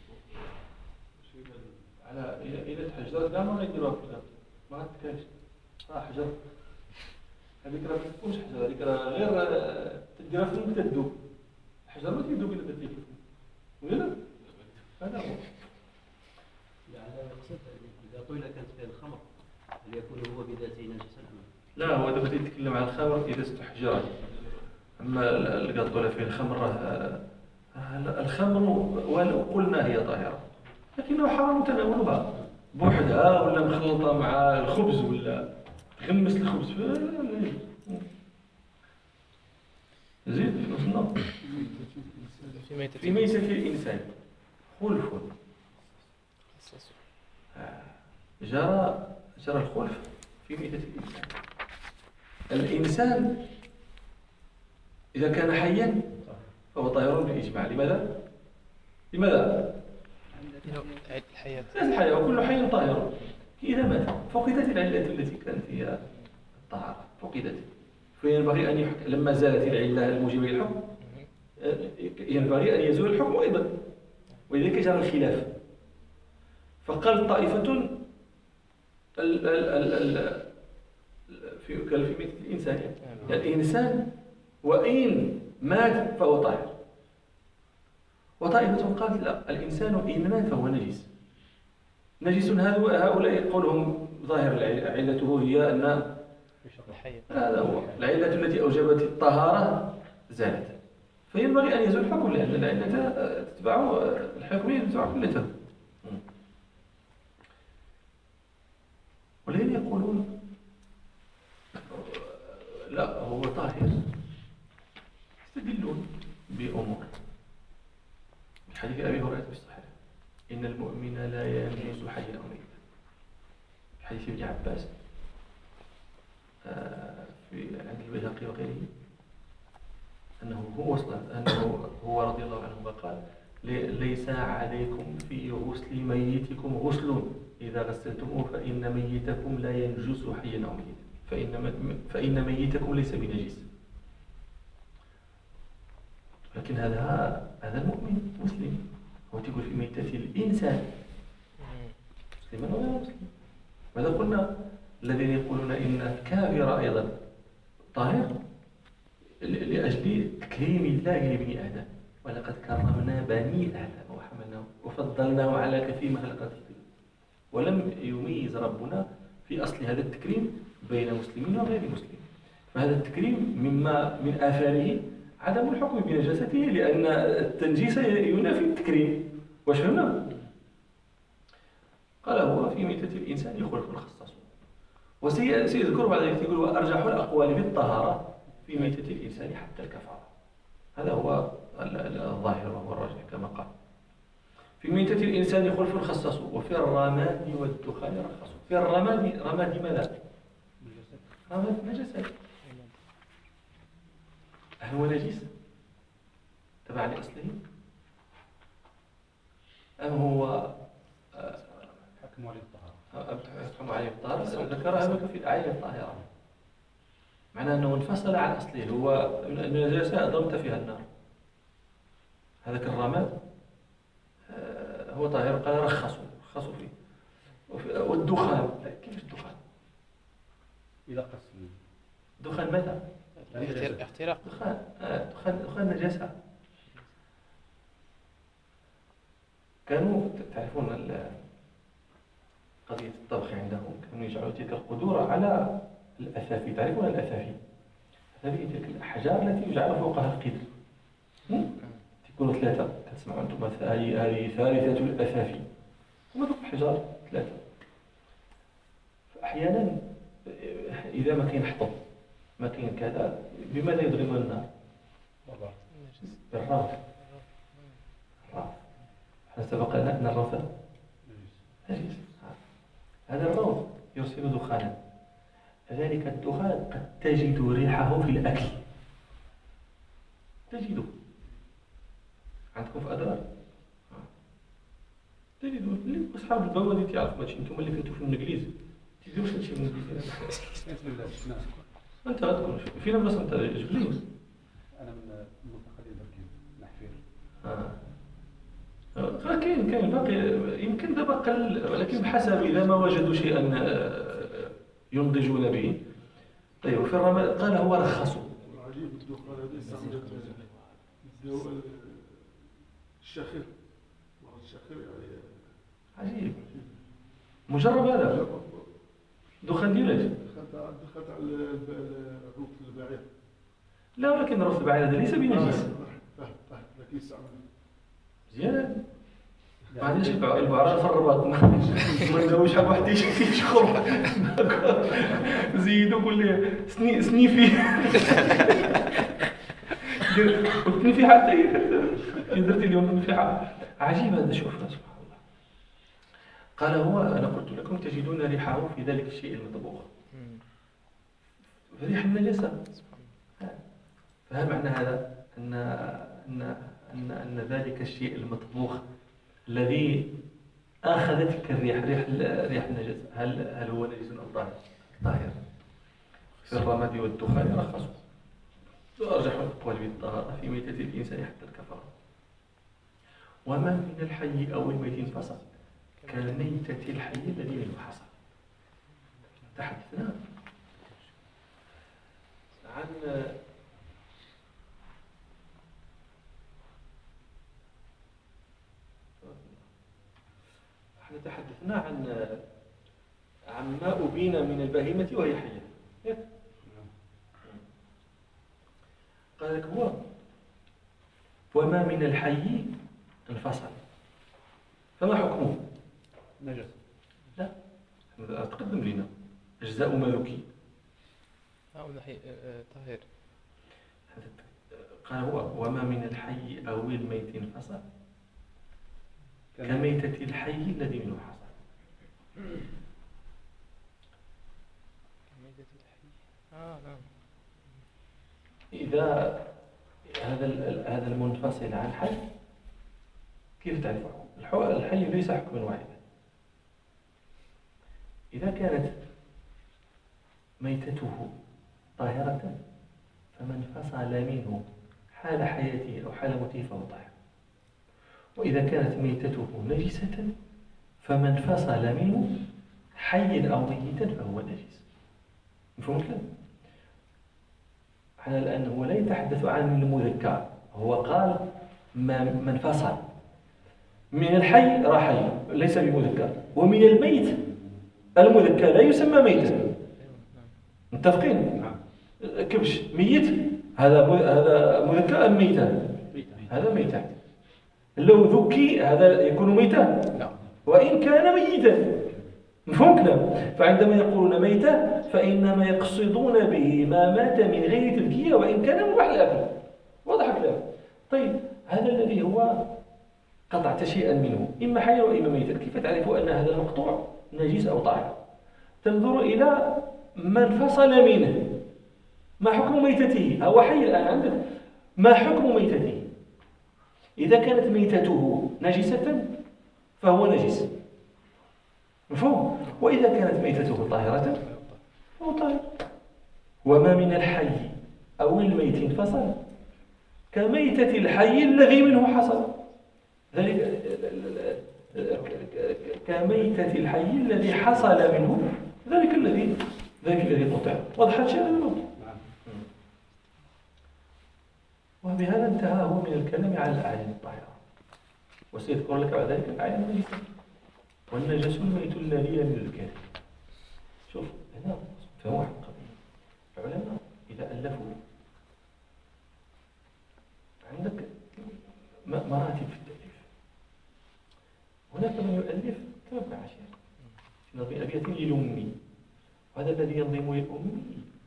على إذا تحجرت كاع ما غيديروها في الكاطو، ما غاتكاش حجر. هذيك راه ما تكونش حجر، هذيك راه غير تديرها في الماء تذوب. الحجر ما تيذوب إلا تدير ولا لا؟ هذا هو. يعني يقصد الكاطو إذا كانت فيها الخمر هل يكون هو بذاته نجسا أم لا؟ لا، هو دابا تيتكلم على الخمر إذا استحجرت. أما الكاطو لا فيه الخمر، الخمر ولو قلنا هي طاهرة لكنه حرام تناولها بوحدها ولا مخلطة مع الخبز ولا تغمس الخبز. زيد في وصلنا في ميتة الإنسان خلف جرى الخلف في ميتة الإنسان. الإنسان إذا كان حيا فهو طاهر بالإجماع. لماذا؟ الحياة وكل حي طاهر. إذا مات فقدت العلة التي كانت هي الطهارة، فقدت. فينبغي أن يحكم لما زالت العلة الموجبة للحكم ينبغي أن يزول الحكم أيضا، ولذلك جرى الخلاف. فقال طائفة في ميتة الإنسان، الإنسان وإن مات فهو طاهر. وطائفة قالت لا، الإنسان إن مات فهو نجس. هؤلاء قولهم ظاهر علته هي أن هذا هو العلة التي أوجبت الطهارة زالت، فينبغي أن يزول الحكم لأن العلة تتبع الحكم يتبع علته. والذين يقولون لا هو طاهر يستدلون بأمور. حديث أبي هريرة في الصحيح إن المؤمن لا ينجس حيا أو ميتا. حديث ابن عباس عند البيهقي وغيره أنه هو رضي الله عنه قال ليس عليكم في غسل ميتكم غسل إذا غسلتموه فإن ميتكم لا ينجس حيا أو ميتا، فإن ميتكم ليس بنجس. لكن هذا المؤمن مسلم، هو تقول في ميتة الإنسان مسلما ولا مسلم. ماذا قلنا؟ الذين يقولون إن الكافر أيضا طاهر لأجل تكريم الله لبني آدم، ولقد كرمنا بني آدم وحملناهم وفضلناهم على كثير من خلقنا تفضيلا. ولم يميز ربنا في أصل هذا التكريم بين مسلمين وغير مسلمين. فهذا التكريم من آثاره عدم الحكم بنجاسته، لأن التنجيس ينافي التكريم. واش فهمنا؟ قال هو في ميتة الإنسان يخلف الخصاص. وسيذكر بعد ذلك يقول وأرجح الأقوال بالطهارة في ميتة الإنسان حتى الكفارة. هذا هو الظاهر وهو الراجح كما قال. في ميتة الإنسان خلف خصص وفي الرماد والدخان رخص. في الرماد، رماد ماذا؟ رماد نجسات. هل هو نجس تبع لأصله أم هو حكموا عليه الطهارة؟ حكم عليه الطهارة. ذكرها لك في الآية الطاهرة، معناه أنه انفصل عن أصله. هو النجاسة ضمت فيها النار، هذاك الرماد هو طاهر، قال رخصوا فيه. والدخان، كيف الدخان؟ إذا قص دخان متى؟ احتراق. دخان نجاسة. كانوا تعرفون قضية الطبخ عندهم، كانوا يجعلوا تلك القدور على الأثافي. تعرفون الأثافي؟ هذه تلك الأحجار التي يجعل فوقها القدر، تكون ثلاثة. تسمعوا أنتم هذه ثالثة الأثافي، هما ذوك الحجار ثلاثة. فأحيانا إذا ما كاين حطب، ما كاين كذا، بماذا يضربون النار؟ بالروث. احنا سبق لنا أن الروث نجس. هذا الروث يرسل دخانا. ذلك الدخان قد تجد ريحه في الأكل، تجده عندكم في أدرار، تجدوا اللي أصحاب البوادي تعرفوا ماشي. أنتم اللي كنتوا في الإنجليز تجدوا واش هادشي الإنجليزي. أنت غتكون فين بلاصة أنت جبلين؟ أنا من المنطقة ديال بركين نحفير. كاين باقي يمكن دابا قل، ولكن بحسب إذا ما وجدوا شيئا ينضجون به. طيب وفي الرماد قال هو رخصوا. العجيب الدخان هذا يستعمل الدواء الشاخر. الشاخر يعني عجيب. مجرب هذا دخان ديالك. دخلت على الروث البعير. لا، ولكن الروث البعير هذا ليس بنجس. لكن يستعمل مزيان. ما عندناش البعران في الرباط، ما نداوش حق واحد يشخر زيدو كل سني فيه قلت فيه حتى درت اليوم فيه. عجيب هذا. شوف سبحان الله. قال هو أنا قلت لكم تجدون ريحه في ذلك الشيء المطبوخ، ريح النجاسة. فهل معنى هذا أن ذلك الشيء المطبوخ الذي أخذ تلك الريح، ريح النجاسة، هل هو نجس أم طاهر؟ طاهر. في الرماد والدخان رخصوا. وأرجح الأقوال بالطهارة في ميتة الإنسان حتى الكفارة. وما من الحي أو الميت انفصل كالميتة الحي الذي منه حصل. تحدثنا عن تحدثنا عن ما أبين من البهيمة وهي حية. قال لك هو وما من الحي انفصل، فما حكمه؟ نجس. لا، تقدم لنا أجزاء ما ذكي. طاهر. قال هو وما من الحي أو الميت انفصل كميتة الحي الذي منه حصل. كميتة الحي. نعم. إذا هذا المنفصل عن حي كيف تعرفه؟ الحي ليس حكما واحدا. إذا كانت ميتته طاهرة فمن فصل منه حال حياته أو حال موته فهو طاهر. وإذا كانت ميتته نجسة فمن فصل منه حيا أو ميتا فهو نجس. مفهوم الكلام؟ على الآن هو لا يتحدث عن المذكر، هو قال من فصل من الحي راه حي ليس بمذكر، ومن الميت المذكر لا يسمى ميتا. متفقين؟ كبش ميت هذا مذكر أم ميتا؟ هذا ميتا. لو ذكي هذا يكون ميتا وإن كان ميتا. مفهوم كلام؟ فعندما يقولون ميتا فإنما يقصدون به ما مات من غير تذكية وإن كان مباح الأكل. واضح الكلام؟ طيب هذا الذي هو قطعت شيئا منه إما حيا وإما ميتا، كيف تعرف أن هذا المقطوع نجس أو طاهر؟ تنظر إلى ما انفصل منه، ما حكم ميتته؟ هو حي الآن عندك، ما حكم ميتته؟ إذا كانت ميتته نجسة فهو نجس، مفهوم؟ وإذا كانت ميتته طاهرة فهو طاهر. وما من الحي أو الميت انفصل كميتة الحي الذي منه حصل، ذلك كميتة الحي الذي حصل منه ذلك الذي قطع. وضحت شيء هذا؟ وبهذا انتهى هو من الكلام على الأعيان الطاهرة، وسيذكر لك بعد ذلك الأعيان النجسة. والنجس الميت الذي لم يذكر. شوف هنا فهو واحد قضية. العلماء إذا ألفوا عندك مراتب في التأليف. هناك من يؤلف كما ابن عاشر في أبيات للأمي، وهذا الذي ينظم للأمي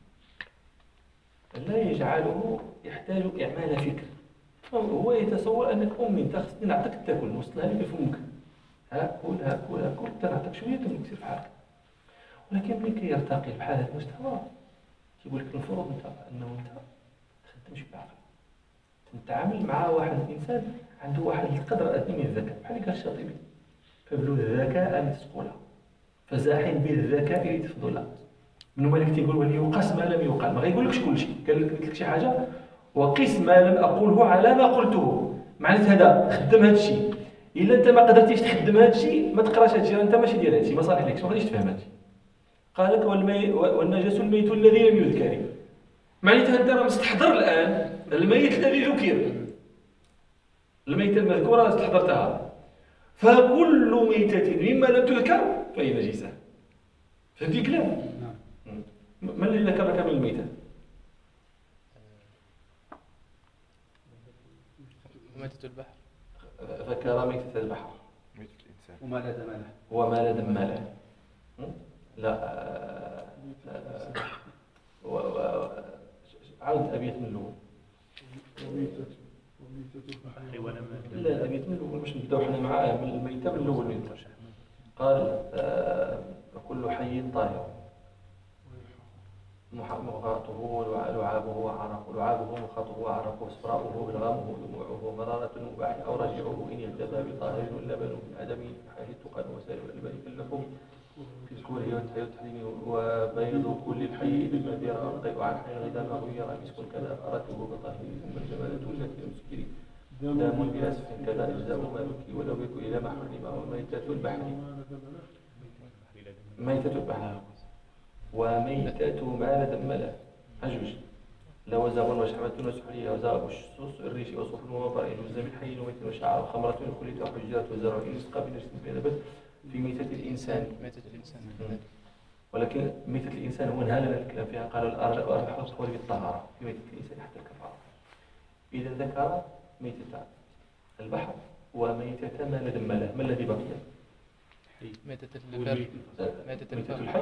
لا يجعله يحتاج إعمال فكر. هو يتصور أنك أمي تخصني نعطيك تاكل نوصلها لك بفمك، هاكل هاكل هاكل تنعطيك شوية تكسر في حالك. ولكن لكي يرتقي بحال هذا المستوى يقول لك المفروض أنه أنت تخدمش بعقل، تتعامل مع واحد الإنسان عنده واحد القدر أدنى من الذكاء، بحال قال الشاطبي فابلوا الذكاء لتسقولا فزاحم بالذكاء لتفضلا. ابن مالك تيقول وليقاس ما لم يقال، ما غيقولكش كل شيء، قال لك شي حاجة وقس ما لم أقوله على ما قلته. معنات هذا خدم هذا الشيء، إلا أنت ما قدرتيش تخدم هذا الشيء ما تقراش هذا الشيء، أنت ماشي دير هذا الشيء، ما صالحلكش، ما غاديش تفهم هذا الشيء. قال لك والنجس الميت الذي لم يذكر، معناتها أنت مستحضر الآن الميت الذي ذكر، الميتة المذكورة استحضرتها، فكل ميتة مما لم تذكر فهي نجسة. فهمتي كلام؟ ما الذي ذكر لك من الميتة؟ ميتة البحر. ذكر ميتة البحر. ميتة الإنسان. وما لا دم له. وما لا دم له. لا عاود أبيات من الأول. لا الأبيات من الأول مش نبداو حنا مع الميتة من الأول. قال كل حي طاهر مخاطه ولعابه وعرقه، لعابه مخاطه وعرقه، صفراؤه بلغامه دموعه، مرارة المباح أو رجعه إن يهتدى بطاهر اللبن من عدم حال التقى وسائل الألبان في اللحوم في الكوره والتحريم، وبيض كل الحي بالمدير أرقي عن حي غدا ما غير مسك كذا أرته بطاهر ثم الجمالة التي المسكري دام بأسف كذا أجزاء ما بكي ولو يكن إلى ما حرم وميتة البحر ميتة البحر وميتة ما لا دم له أجوج لا وزغ وشحمة وسحرية وزغ والشصوص الريش وصف ومبرئ وزن من حي وميت وشعر وخمرة خليت وحجرة وزرع يسقى بنجس بنبت في ميتة الإنسان. ميتة الإنسان. ولكن ميتة الإنسان هو انهالنا الكلام فيها، قال الأرجح القول بالطهارة في ميتة الإنسان حتى الكفارة. إذا ذكر ميتة البحر وميتة ما لا دم له، ما الذي بقي؟ ميتة البر. ميتة الحي.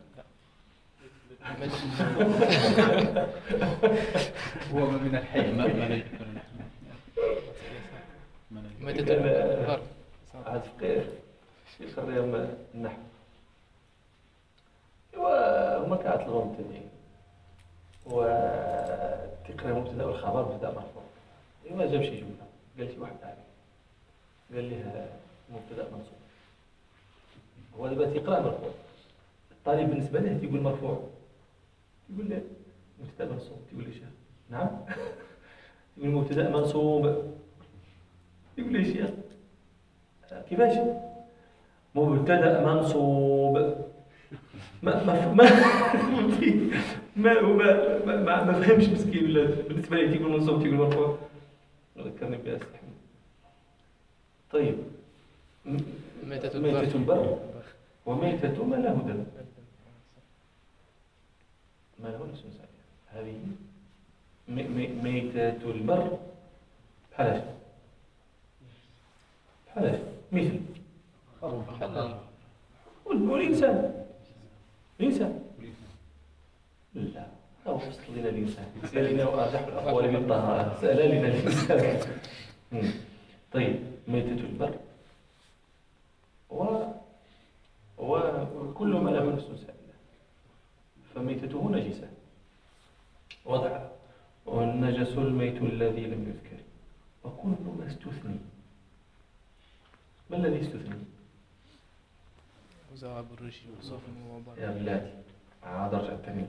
هو ما من الحي ما لا يذكر. ميتة البر. هذا فقيه في خريم النحو. وهما كانت لغة مبتدئين وتقرأ مبتدأ والخبر مبتدأ مرفوع. ما جابش جملة، قال لي واحد عالم قال لي مبتدأ منصوب. هو دابا تيقرأ مرفوع، الطالب بالنسبة له تيقول مرفوع، يقول له مبتدأ منصوب، تقول لي شيخ نعم يقول مبتدأ منصوب، يقول لي شيخ كيفاش مبتدأ منصوب؟ ما فهمش مسكين ولا بالنسبه لي تيقول منصوب تيقول مرفوع. ذكرني بها السي احمد. طيب ميتة البر وميتة ما له دم، ما له نفس هذه ميتة البر بحالاش مثل والإنسان لا أو فصل لنا الإنسان، سألنا وأرجح الأقوال بالطهارة، سأل لنا الإنسان. طيب ميتة البر وكل ما له نفس سائلة فميتته نجسة وضع. والنجس الميت الذي لم يذكر وكل ما استثني. ما الذي استثني؟ وزغب الرجل وصف وبر. يا بلادي هذا رجع الثاني.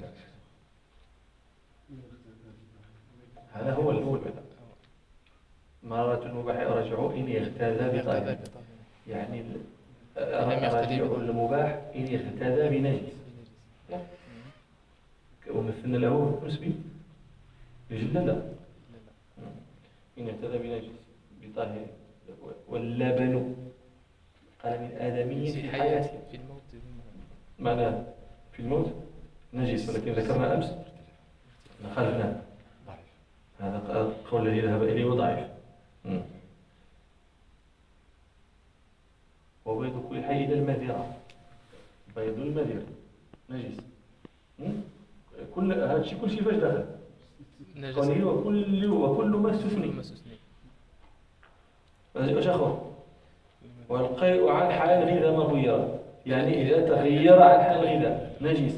هذا هو الأول بدأ. مرارة المباح رجعوا إن يغتاذى بطاهر، يعني رجع المباح إن يغتاذى بنجس. ومثلنا له نسبي يجل لا إن اغتاذى بنجس بطاهر. واللبن قال من آدمي في حياته في الموت معناه في الموت نجس، ولكن ذكرنا أمس خالفنا هذا قول الذي ذهب إليه وضعيف. وبيض كل حي إلى المذرة، بيض المذرة نجس. كل هذا الشيء كل شيء فاش دخل قوله وكل ما استثني. واش اخر؟ والقيء عن حال الغذاء مغيرا، يعني إذا تغير عن حال الغذاء نجس.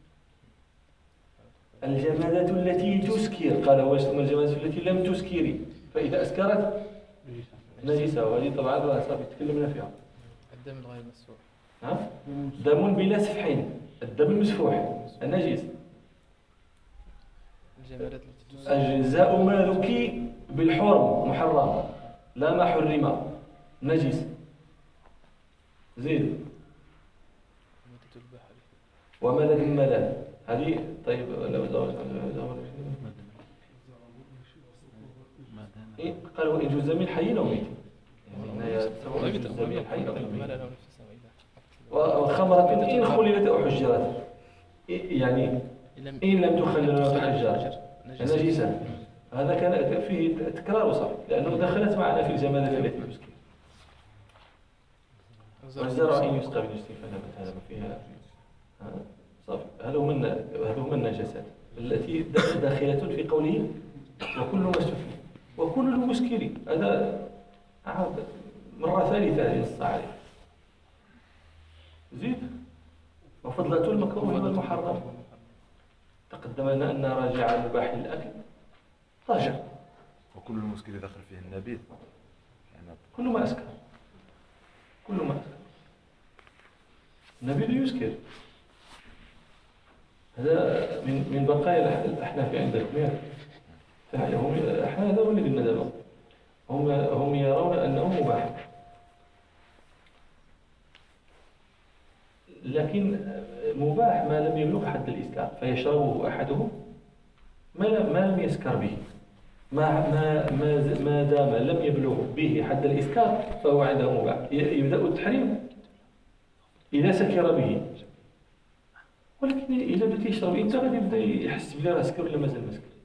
الجمادات التي تسكر قال واش ثم الجمادات التي لم تسكري فإذا أسكرت نجسة. وهذه طبعا صافي تكلمنا فيها. الدم الغير مسفوح. نعم دم بلا سفح، الدم المسفوح النجس. الجمادات التي أجزاء ما ذكي بالحرم محرم، لا ما حرم نجس. زيد ميتة البحر وملك الملاذ هذه. طيب لو قال وإن جزء من حي أو ميت، يعني سواء جزء من حي أو ميت. وخمرة إن خللت أو حجرت، يعني إن لم تخلل أو تحجر نجسة. هذا كان فيه تكرار صح، لأنه دخلت معنا في الجمادات التي تسكر. والزرع إن يسقى بنجس فنبت، هذا ما فيها صافي. هذا هم النجاسات التي داخلة في قوله وكل مسكر وكل مسكر. هذا عاد مرة ثالثة ينص عليه. زيد وفضلة المكروه والمحرم. تقدم لنا أن راجع المباح للأكل راجع. وكل المسكر دخل فيه النبيذ، يعني كل ما أسكر، كل ما أسكر النبيذ يسكر. هذا من بقايا الأحناف عندكم يعني. هذا هو اللي قلنا دابا. هم يرون أنه مباح، لكن مباح ما لم يبلغ حد الإسكار فيشربه أحدهم ما لم يسكر به. ما دام لم يبلغ به حد الإسكار فهو عنده مباح. يبدأ التحريم إذا سكر به، ولكن إذا بدأ يشرب أنت غادي يبدأ يحس بلي راه سكر ولا مازال ما سكر.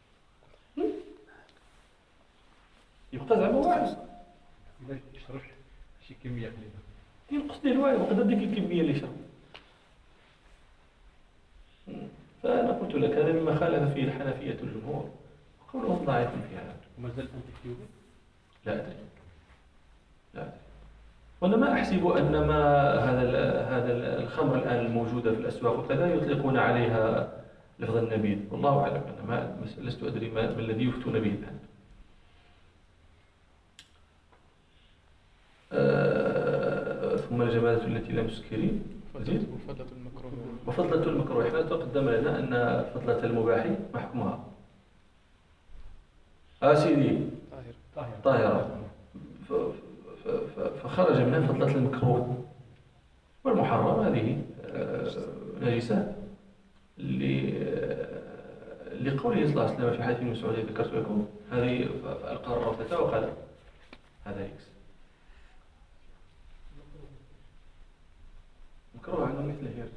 يبقى زعما واعي. إذا يشرب شي كمية قليلة ينقص ليه الوعي وقدر ديك الكمية اللي شرب. فأنا قلت لك هذا مما خالف فيه الحنفية الجمهور وقولهم ضعيف في هذا. ومازال أنت كتوبة؟ لا أدري، لا أدري. وأنا ما أحسب أن ما هذا الخمر الآن الموجودة في الأسواق وكذا يطلقون عليها لفظ النبيذ، والله أعلم. أنا لست أدري ما الذي يفتون به الآن. ثم الجمادات التي لم تسكري وفضلة المكروه. احنا تقدم لنا أن فضلة المباح ما حكمها؟ سيدي طاهرة، فخرج منها فضلة المكروه. والمحرم هذه نجسات لقوله صلى الله عليه وسلم في حديث ابن مسعود ذكرت لكم هذه ألقى الروثة وقال هذا يكس مكروه عنه مثل هير.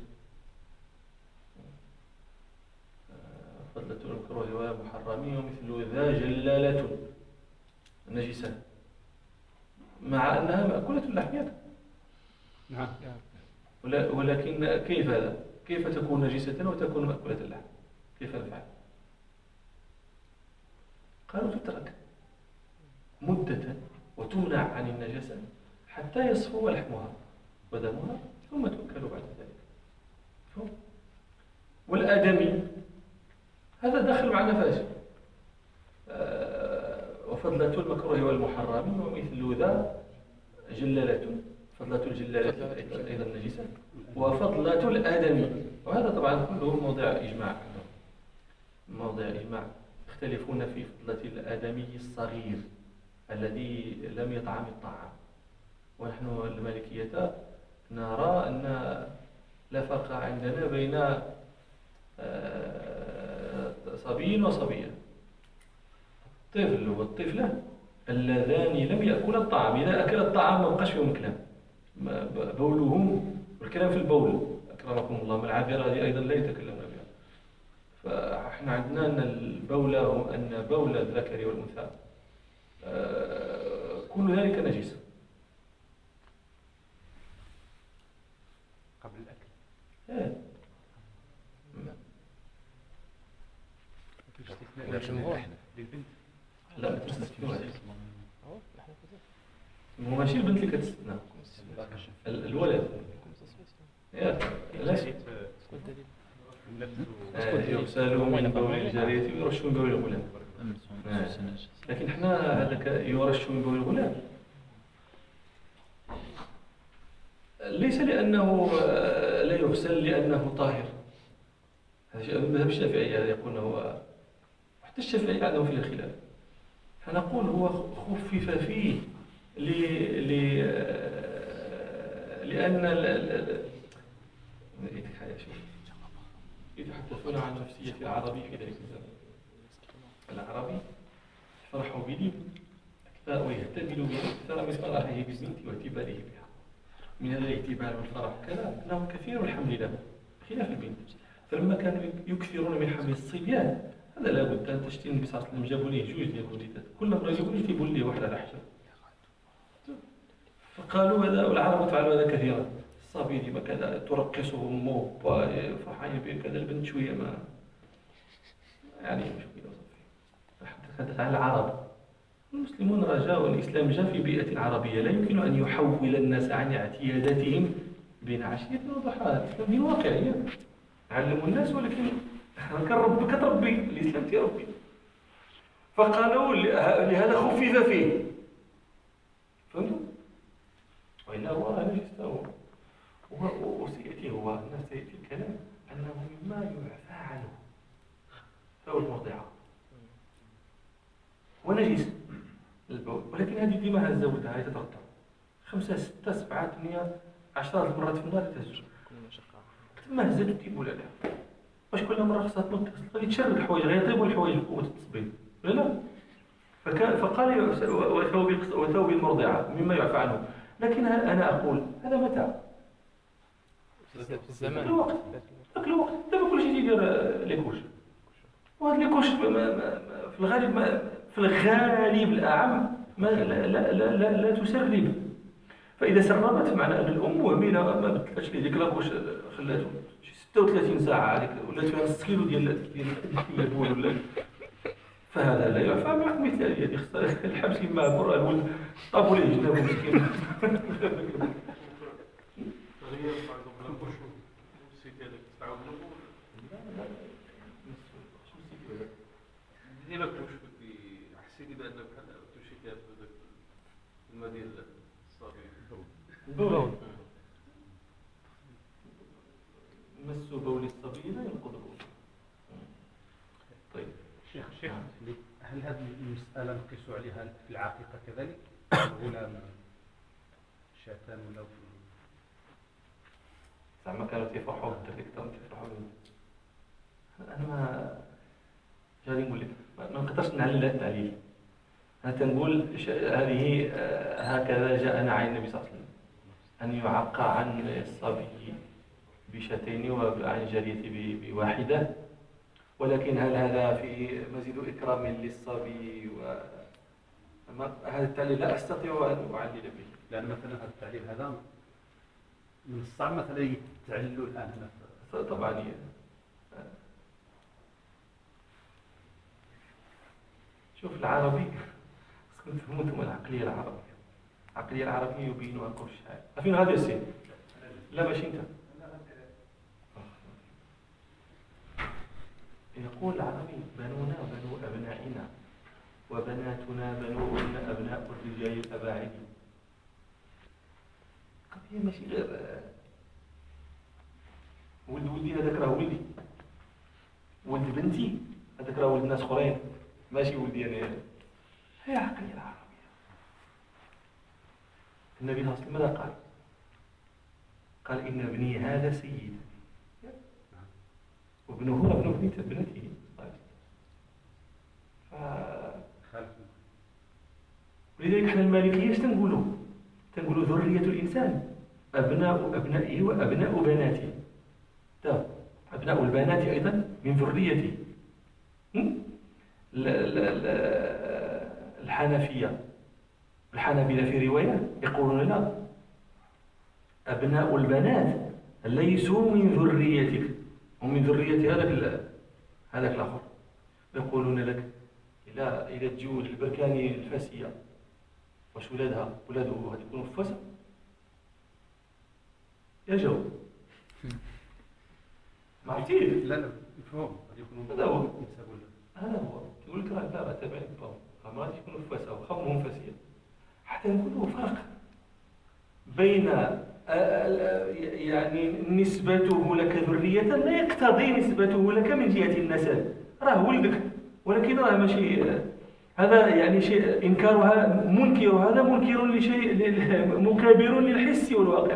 فضلة المكروه ومحرمين ومثل ذا جلالة نجسة مع أنها مأكولة اللحم. نعم. ولكن كيف هذا؟ كيف تكون نجسة وتكون مأكولة اللحم؟ كيف نفعل؟ قالوا تترك مدة وتمنع عن النجاسة حتى يصفو لحمها ودمها ثم تؤكل بعد ذلك. فهم؟ والآدمي هذا داخل مع نفسه. وفضلة المكروه والمحرم ومثل ذا جلالة، فضلة الجلالة أيضا نجسة، وفضلة الآدمي، وهذا طبعا كله موضع إجماع، موضع إجماع. يختلفون في فضلة الآدمي الصغير الذي لم يطعم الطعام، ونحن المالكية نرى أن لا فرق عندنا بين صبي وصبية. الطفل والطفلة اللذان لم يأكل الطعام، إذا أكل الطعام ما بقاش فيهم كلام، بولهم والكلام في البول أكرمكم الله، ما العابرة هذه أيضا لا يتكلمون بها. فإحنا عندنا أن بول الذكر والأنثى كل ذلك نجس قبل الأكل. للبنت لا ما تستثنوش، هو ماشي البنت اللي كتستثنى، الولد. علاش يغسلوا من بول الجارية ويرشوا من بول الغلام، لكن حنا هذاك يرش من بول الغلام ليس لأنه لا يغسل لأنه طاهر. هذا شيء من مذهب الشافعي، هذا يقول هو، حتى الشافعي عندهم فيه خلاف. فنقول هو خفف فيه لأن يتحدثون عن نفسية العربي في ذلك الزمن. العربي يفرح بدين أكثر ويهتبل به أكثر من فرحه بالبنت واعتباره بها. من هذا الاعتبار والفرح كذا لهم كثير الحمل له خلاف البنت. فلما كانوا يكثرون من حمل الصبيان هذا لابد أن تشتري النبي صلى الله عليه وسلم جابوا ليه جوج ديال الوليدات، كل مرة يجيبوا ليه تيبوا ليه واحد على حجر. فقالوا هذا، والعرب فعلوا هذا كثيرا. الصبي ديما كذا ترقصه امه فرحانين به كذا، البنت شويه ما يعني مش كذا صافي. نتحدث عن العرب. المسلمون رجاء والاسلام جاء في بيئه عربيه، لا يمكن ان يحول الناس عن اعتياداتهم بين عشيه وضحاها. الاسلام دين واقعيه، علموا الناس، ولكن كربك تربي، الاسلام تيربي. فقالوا لهذا خفف فيه، فهمتوا؟ وإلا هو نجس. وسيأتي هو الناس سيأتي الكلام أنه مما يعفى عنه فهو المرضعة ونجس البول، ولكن هذه ديما هزودها، هي تترتب 5 6 7 8 10 مرات في النهار تهز. تما هزت تيبول عليها، واش كل مرة خصها تنقص غادي تشرب الحوايج، غيطيبوا الحوايج بقوة التصبيب ولا لا؟ فقال وثوب المرضعة مما يعفى عنه. لكن أنا أقول هذا متى؟ في الزمان، الوقت. ذاك الوقت دابا كلشي تيدير ليكوش، وهاد ليكوش في الغالب في الغالب الأعم لا تسرب. فإذا سربت فمعنى أن الأم وهمينة ما بدلتش ليه ديك لاكوش، خلاته شي 36 ساعة هذيك، ولات فيها نص كيلو ديال البول ولا. فهذا لا يعفى معك مثل هذه خصها الحبس كما برا الولد طابوا ليه جنابه مسكين. ديما كنت حسيتي بان بحال توشيتي في الماء ديال الصابي البول. مس بول الصبي لا ينقض الوضوء. طيب شيخ هل هذه المسألة نقيس عليها في العقيقة كذلك؟ الغلام شاتان ولا زعما كانوا تيفرحوا بالدري أكثر من تيفرحوا أنا ما جاني نقول لك ما نقدرش نعلل هذا التعليل. أنا تنقول هذه هكذا جاءنا عن النبي صلى الله عليه وسلم أن يعقى عن الصبي بشاتين وعن الجارية بواحدة، ولكن هل هذا في مزيد إكرام للصبي؟ هذا التعليل لا أستطيع أن أعلل به، لأن مثلا هذا التعليل هذا من الصعب مثلا يتعللوا الآن هنا طبعا. شوف العربي خصكم تفهموا انتم العقلية العربية. العقلية العربية يبينها كل شيء. عارفين هذا السين؟ لا ماشي أنت. يقول العربي بنونا بنو أبنائنا وبناتنا بنوهن أبناء الرجال الأباعد. قضية ماشي غير ولد ولدي هذاك راه ولدي، ولد بنتي هذاك راه ولد ناس اخرين، ماشي ولدي انا. هي عقلية العربية. النبي صلى الله عليه وسلم ماذا قال؟ قال إن ابني هذا سيد وابنه ابن ابنته. ولذلك احنا المالكية ايش تنقولوا؟ تنقولوا ذرية الإنسان أبناء أبنائه وأبناء بناته. أبناء البنات أيضا من ذريته. الحنفية في رواية يقولون لا، أبناء البنات ليسوا من ذريتك، هم من ذرية هذاك الآخر. يقولون لك إذا تجوز البركاني الفاسية واش ولاده يكونوا فاسا؟ يا جو ما عرفتيه؟ لا مفهوم. هذا هو يقول لك راه تابعني باو ما غاديش يكونوا فاسا وخمهم فاسية، حتى نقولوا فرق بين يعني نسبته لك ذرية لا يقتضي نسبته لك من جهة النسب. راه ولدك ولكن راه ماشي هذا يعني شيء إنكارها منكر، هذا منكر لشيء مكابر للحس والواقع.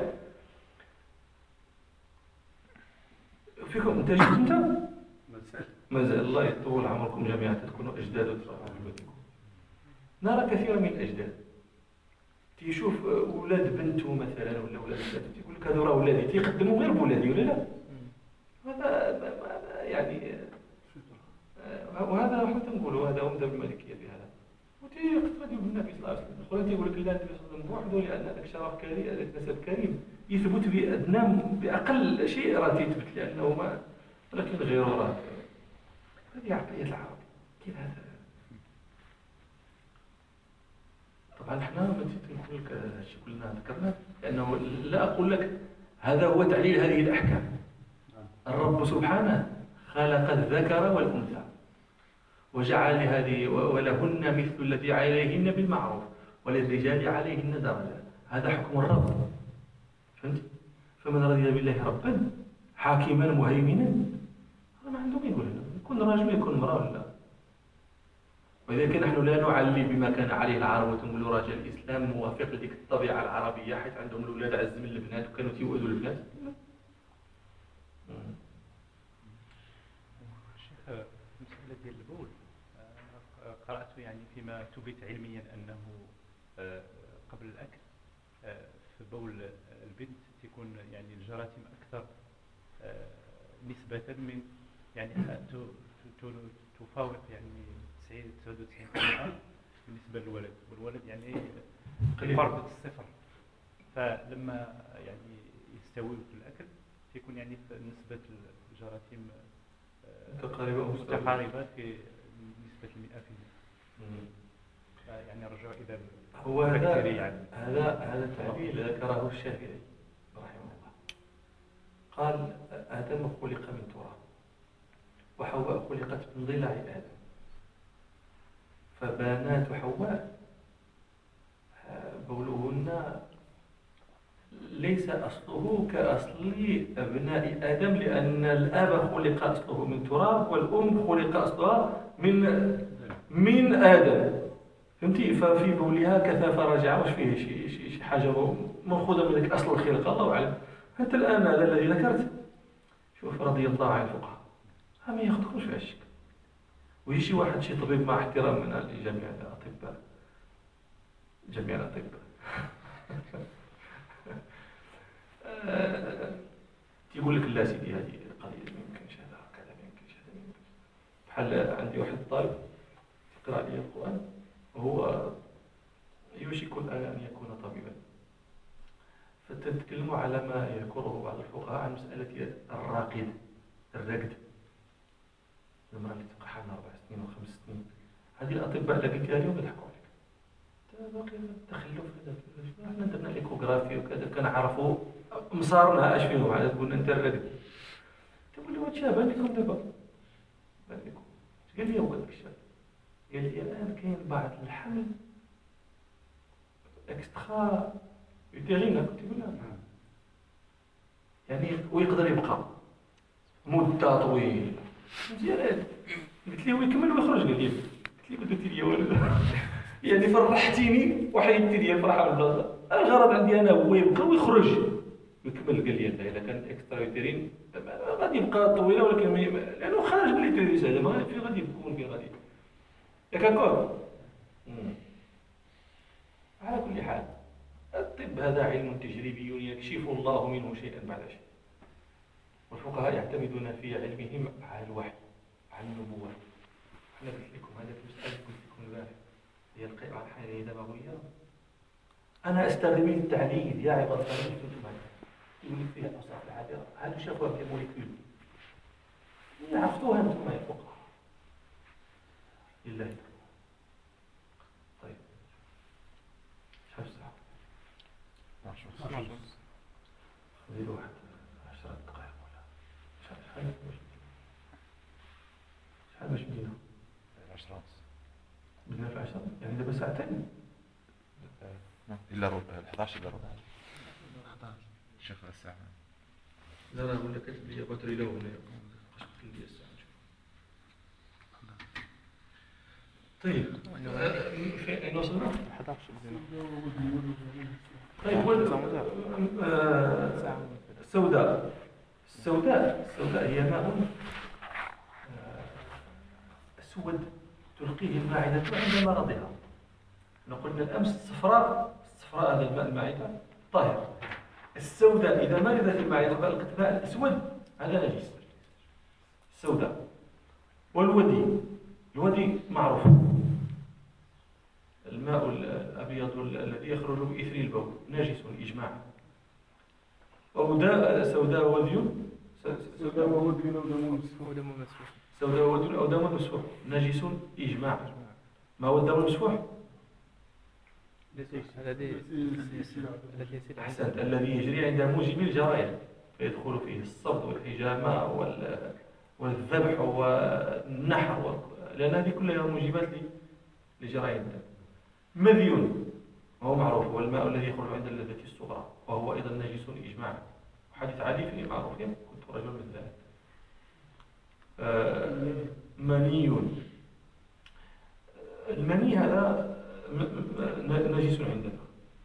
فيكم انت جيت انت مازال الله يطول عمركم جميعا تكونوا اجداد وترفعوا بلادكم. نرى كثيرا من الاجداد تيشوف اولاد بنته مثلا ولا اولاد بنته تيقول لك هذو راه ولادي، تيقدموا غير بولادي ولا لا؟ هذا يعني وهذا حتى تنقولوا هذا هو مذهب المالكيه في هذا. وتيقتدوا بالنبي صلى الله عليه وسلم. الاخرين تيقول لك لا النبي صلى الله عليه وسلم بوحده لان هذاك شرف كريم، هذاك نسب كريم يثبت بادنى باقل شيء راه تيثبت لانه ما، ولكن غيره راه هذه عقليه العرب. كيف هذا؟ طبعا احنا ما نقول لك هادشي كلنا ذكرنا لانه لا اقول لك هذا هو تعليل هذه الاحكام. الرب سبحانه خلق الذكر والانثى وجعل هذه ولهن مثل الذي عليهن بالمعروف وللرجال عليهن درجة. هذا حكم الرب، فهمت؟ فمن رضي بالله ربا حاكما مهيمنا ما عنده يقول لنا يكون راجل يكون امرأة ولا لا. ولذلك نحن لا نعلي بما كان عليه العرب وتنقول راجل الإسلام موافق لديك الطبيعة العربية حيث عندهم الأولاد عز من البنات وكانوا تيؤذوا البنات. مسألة ديال البول قرأت يعني فيما ثبت علميا أنه قبل الأكل في بول البنت تكون يعني الجراثيم أكثر نسبة من يعني تفاوق يعني 99% بالنسبة للولد، والولد يعني قرابة الصفر. فلما يعني يستوي في الأكل تكون يعني نسبة الجراثيم متقاربة في نسبة 100%. يعني رجوع إلى هو هذا التعليل ذكره الشافعي رحمه الله. قال آدم خلق من تراب وحواء خلقت من ضلع آدم، فبنات حواء بولهن ليس أصله كأصل أبناء آدم، لأن الأب خلق أصله من تراب والأم خلق أصلها من آدم، فهمتي؟ ففي بولها كثافة راجعة واش فيه شي حاجة مأخوذة من ذلك أصل الخلقة الله أعلم. حتى الآن هذا الذي ذكرت شوف رضي الله عن الفقهاء ما ياخذكمش في هالشكل. ويجي شي واحد شي طبيب مع احترامنا لجميع الأطباء تيقول لك لا سيدي هذه القضية ما يمكنش هذا كذا ما يمكنش هذا ما يمكنش. بحال عندي واحد الطالب يقرأ لي القرآن وهو يوشك الآن أن يكون طبيبا، فتتكلموا على ما يذكره بعض الفقهاء عن مسألة الرقد المرأة اللي تبقى حالنا 4 سنين و5 سنين. هذه الأطباء اللي قلتها اليوم يضحكوا عليك باقي التخلف هذا. احنا درنا ليكوغرافي وكذا كنعرفوا مسارنا اش فيهم، عاد قلنا انت الرقد تقول له هادشي بان لكم دابا، بان لكم اش قال لي هو داك الشاب؟ قال لي الان كاين بعض الحمل اكسترا يوتيرين، كنت تقول لها يعني ويقدر يبقى مده طويله مزيان. قلت لي ويكمل ويخرج، قال لي قلت لي ما درتي لي والو يعني فرحتيني وحيدتي لي الفرحه من البلاصه. الغرض عندي انا هو يبقى ويخرج ويكمل. قال لي لا الا كان اكسترا يوتيرين غادي يبقى طويله، ولكن لانه خارج من اليوتيريس هذا ما في غادي يكون فيه غادي ياك هكا. على كل حال الطب هذا علم تجريبي يكشف الله منه شيئا بعد شيء، والفقهاء يعتمدون في علمهم على الوحي على النبوة. أنا قلت لكم هذا المسألة قلت لكم البارح هي القيء عن حالة دموية. أنا أستخدم التعليل يا عباد الله كنتم معي يقول لك فيها الأوصاف العابرة، هل شافوها كموليكيول؟ عرفتوها أنتم يا الفقهاء لله. طيب شحال الساعة؟ 12 خذي واحد 10 دقائق ولا شحال باش بدينا؟ 10 بدينا في 10 يعني دابا ساعتين الا ربع 11 الا ربع 11 شوف الساعه. لا ولا كتب لي باتري لو هنا واش قلت لي الساعه نشوف. طيب فين وصلنا؟ 11 بدينا. طيب السوداء هي ماء أسود تلقيه الماعدة عند مرضها. قلنا الأمس الصفراء هذا الماء الماعدة طاهر. السوداء إذا مرضت الماعدة فألقت ماء الأسود هذا نجس. السوداء. الودي معروف، الماء الأبيض الذي يخرج بإثر البول نجس إجماع. سوداء ودي أو دم مسفوح نجس إجماع. ما هو الدم المسفوح؟ أحسنت، الذي يجري عند موجب الجرائم فيدخل فيه الصبت والحجامة والذبح والنحر، لأن هذه كلها موجبات لجرائم الدم. مذي وهو معروف، هو الماء الذي يخرج عند اللذة الصغرى وهو أيضا نجس إجماع. وحديث علي فيه معروف كنت رجل من ذلك. مني، المني هذا نجس عندنا.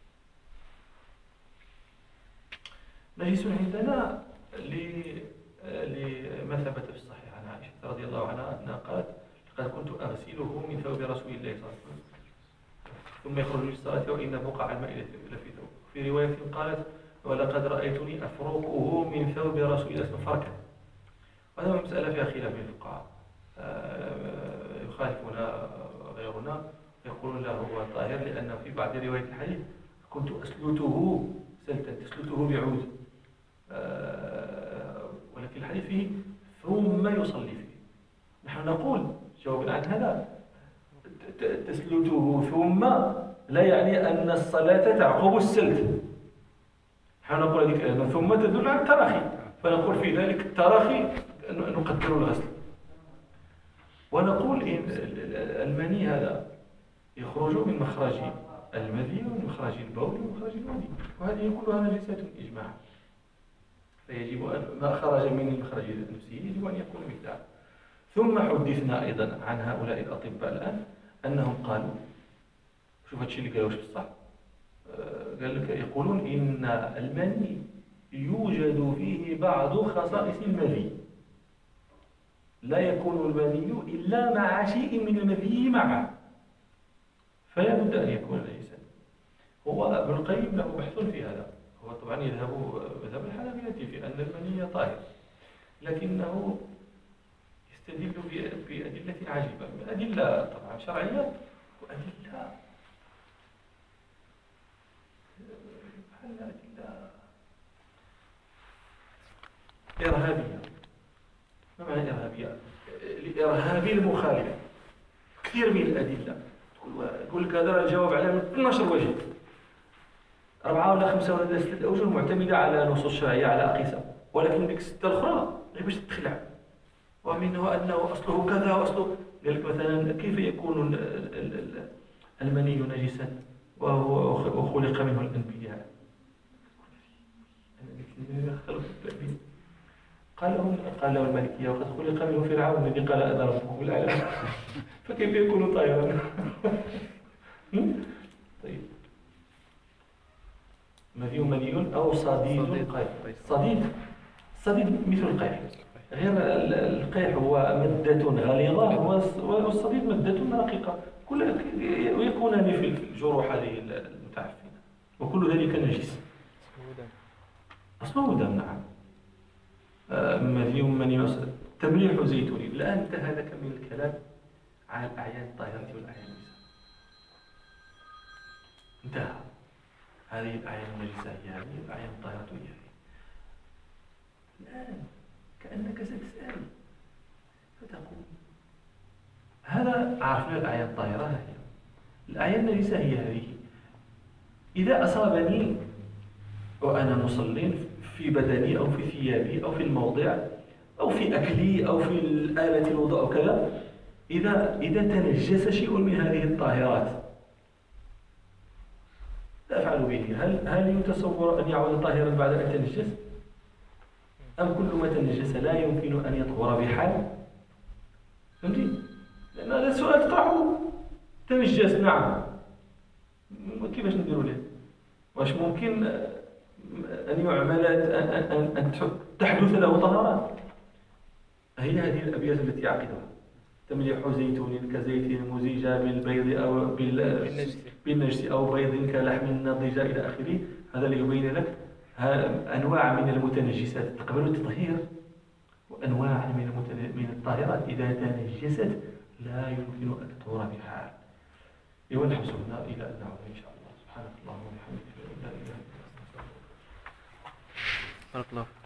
لما ثبت في الصحيح عن عائشة رضي الله عنها أنها قالت لقد كنت أغسله من ثوب رسول الله صلى الله عليه وسلم ثم يخرج للصلاة وإن بقع الماء لفي ثوب. في رواية قالت ولقد رأيتني أفركه من ثوب رسول الله صلى الله عليه وسلم فركا. وهذا مسألة فيها خلاف بين الفقهاء، يخالفنا غيرنا يقولون له هو طاهر لأنه في بعض رواية الحديث كنت أسلته سلتا تسلته بعود، ولكن الحديث فيه ثم يصلي فيه. نحن نقول جوابا عن هذا تسلته ثم لا يعني أن الصلاة تعقب السلت. نحن نقول هذه الكلمة ثم تدل على التراخي، فنقول في ذلك التراخي نقدر الغسل. ونقول إن المني هذا يخرج من مخرج المذي ومن مخرج البول ومن مخرج الودي، وهذه كلها نجسات إجماع. فيجب أن ما خرج من المخرج نفسه يجب أن يكون مقدار. ثم حدثنا أيضا عن هؤلاء الأطباء الآن أنهم قالوا، شوف هادشي اللي قالوش بصح، قال لك يقولون إن المني يوجد فيه بعض خصائص المذي، لا يكون المني إلا مع شيء من المذي معه، فلا بد أن يكون نجسا. هو ابن القيم له بحث في هذا، هو طبعا يذهب مذهب الحنابلة في أن المني طاهر، لكنه يستدل بأدلة عجيبة، أدلة طبعا شرعية وأدلة إرهابية. ما معنى إرهابية؟ الإرهابي المخالف. كثير من الأدلة يقول لك هذا الجواب على من 12 وجه، 4 ولا 5 ولا 6 أوجه معتمدة على نصوص شرعية على أقيسة، ولكن ديك 6 الأخرى غير باش تخلع. ومنه أنه أصله كذا وأصله، قال لك مثلا كيف يكون المني نجسا وخلق منه الأنبياء؟ قال له المالكية وقد خلق منه فرعون الذي قال أنا ربكم الأعلى، فكيف يكون طاهرا؟ طيب، مذي مني أو صديد قيح. صديد مثل القيح، غير القيح هو مادة غليظة والصديد مادة رقيقة، ويكونان في الجروح هذه المتعفنة، وكل ذلك نجس. أصله دم، نعم. مذي مني تمليح زيتوني. الآن انتهى لك من الكلام على الأعيان الطاهرة والأعيان النجسة. انتهى. هذه الأعيان النجسة هي هذه، الأعيان الطاهرة هي هذه. الآن كأنك ستسأل فتقول هذا عرفنا الأعيان الطاهرة هي، الأعيان النجسة هي هذه. إذا أصابني وأنا مصل في بدني أو في ثيابي أو في الموضع أو في أكلي أو في الآلة الوضوء أو كذا، إذا تنجس شيء من هذه الطاهرات لا أفعل به. هل يتصور أن يعود طاهرا بعد أن تنجس؟ أم كل ما تنجس لا يمكن أن يطهر بحال؟ فهمتي؟ لأن هذا السؤال تطرحه. تنجس، نعم، كيفاش نديروا له؟ واش ممكن أن يعمل أن تحدث له طهارة؟ هي هذه الأبيات التي عقدها: تمليح زيتون كزيت مزيج بالبيض أو بالنجس أو بيض كلحم نضج إلى آخره. هذا ليبين لك أنواع من المتنجسات تقبل التطهير، وأنواع من الطاهرات إذا تنجست لا يمكن أن تطهر بحال. ونحن هنا إلى أن نعود إن شاء الله. سبحانك اللهم وبحمدك لا إله إلا أنت. بارك الله.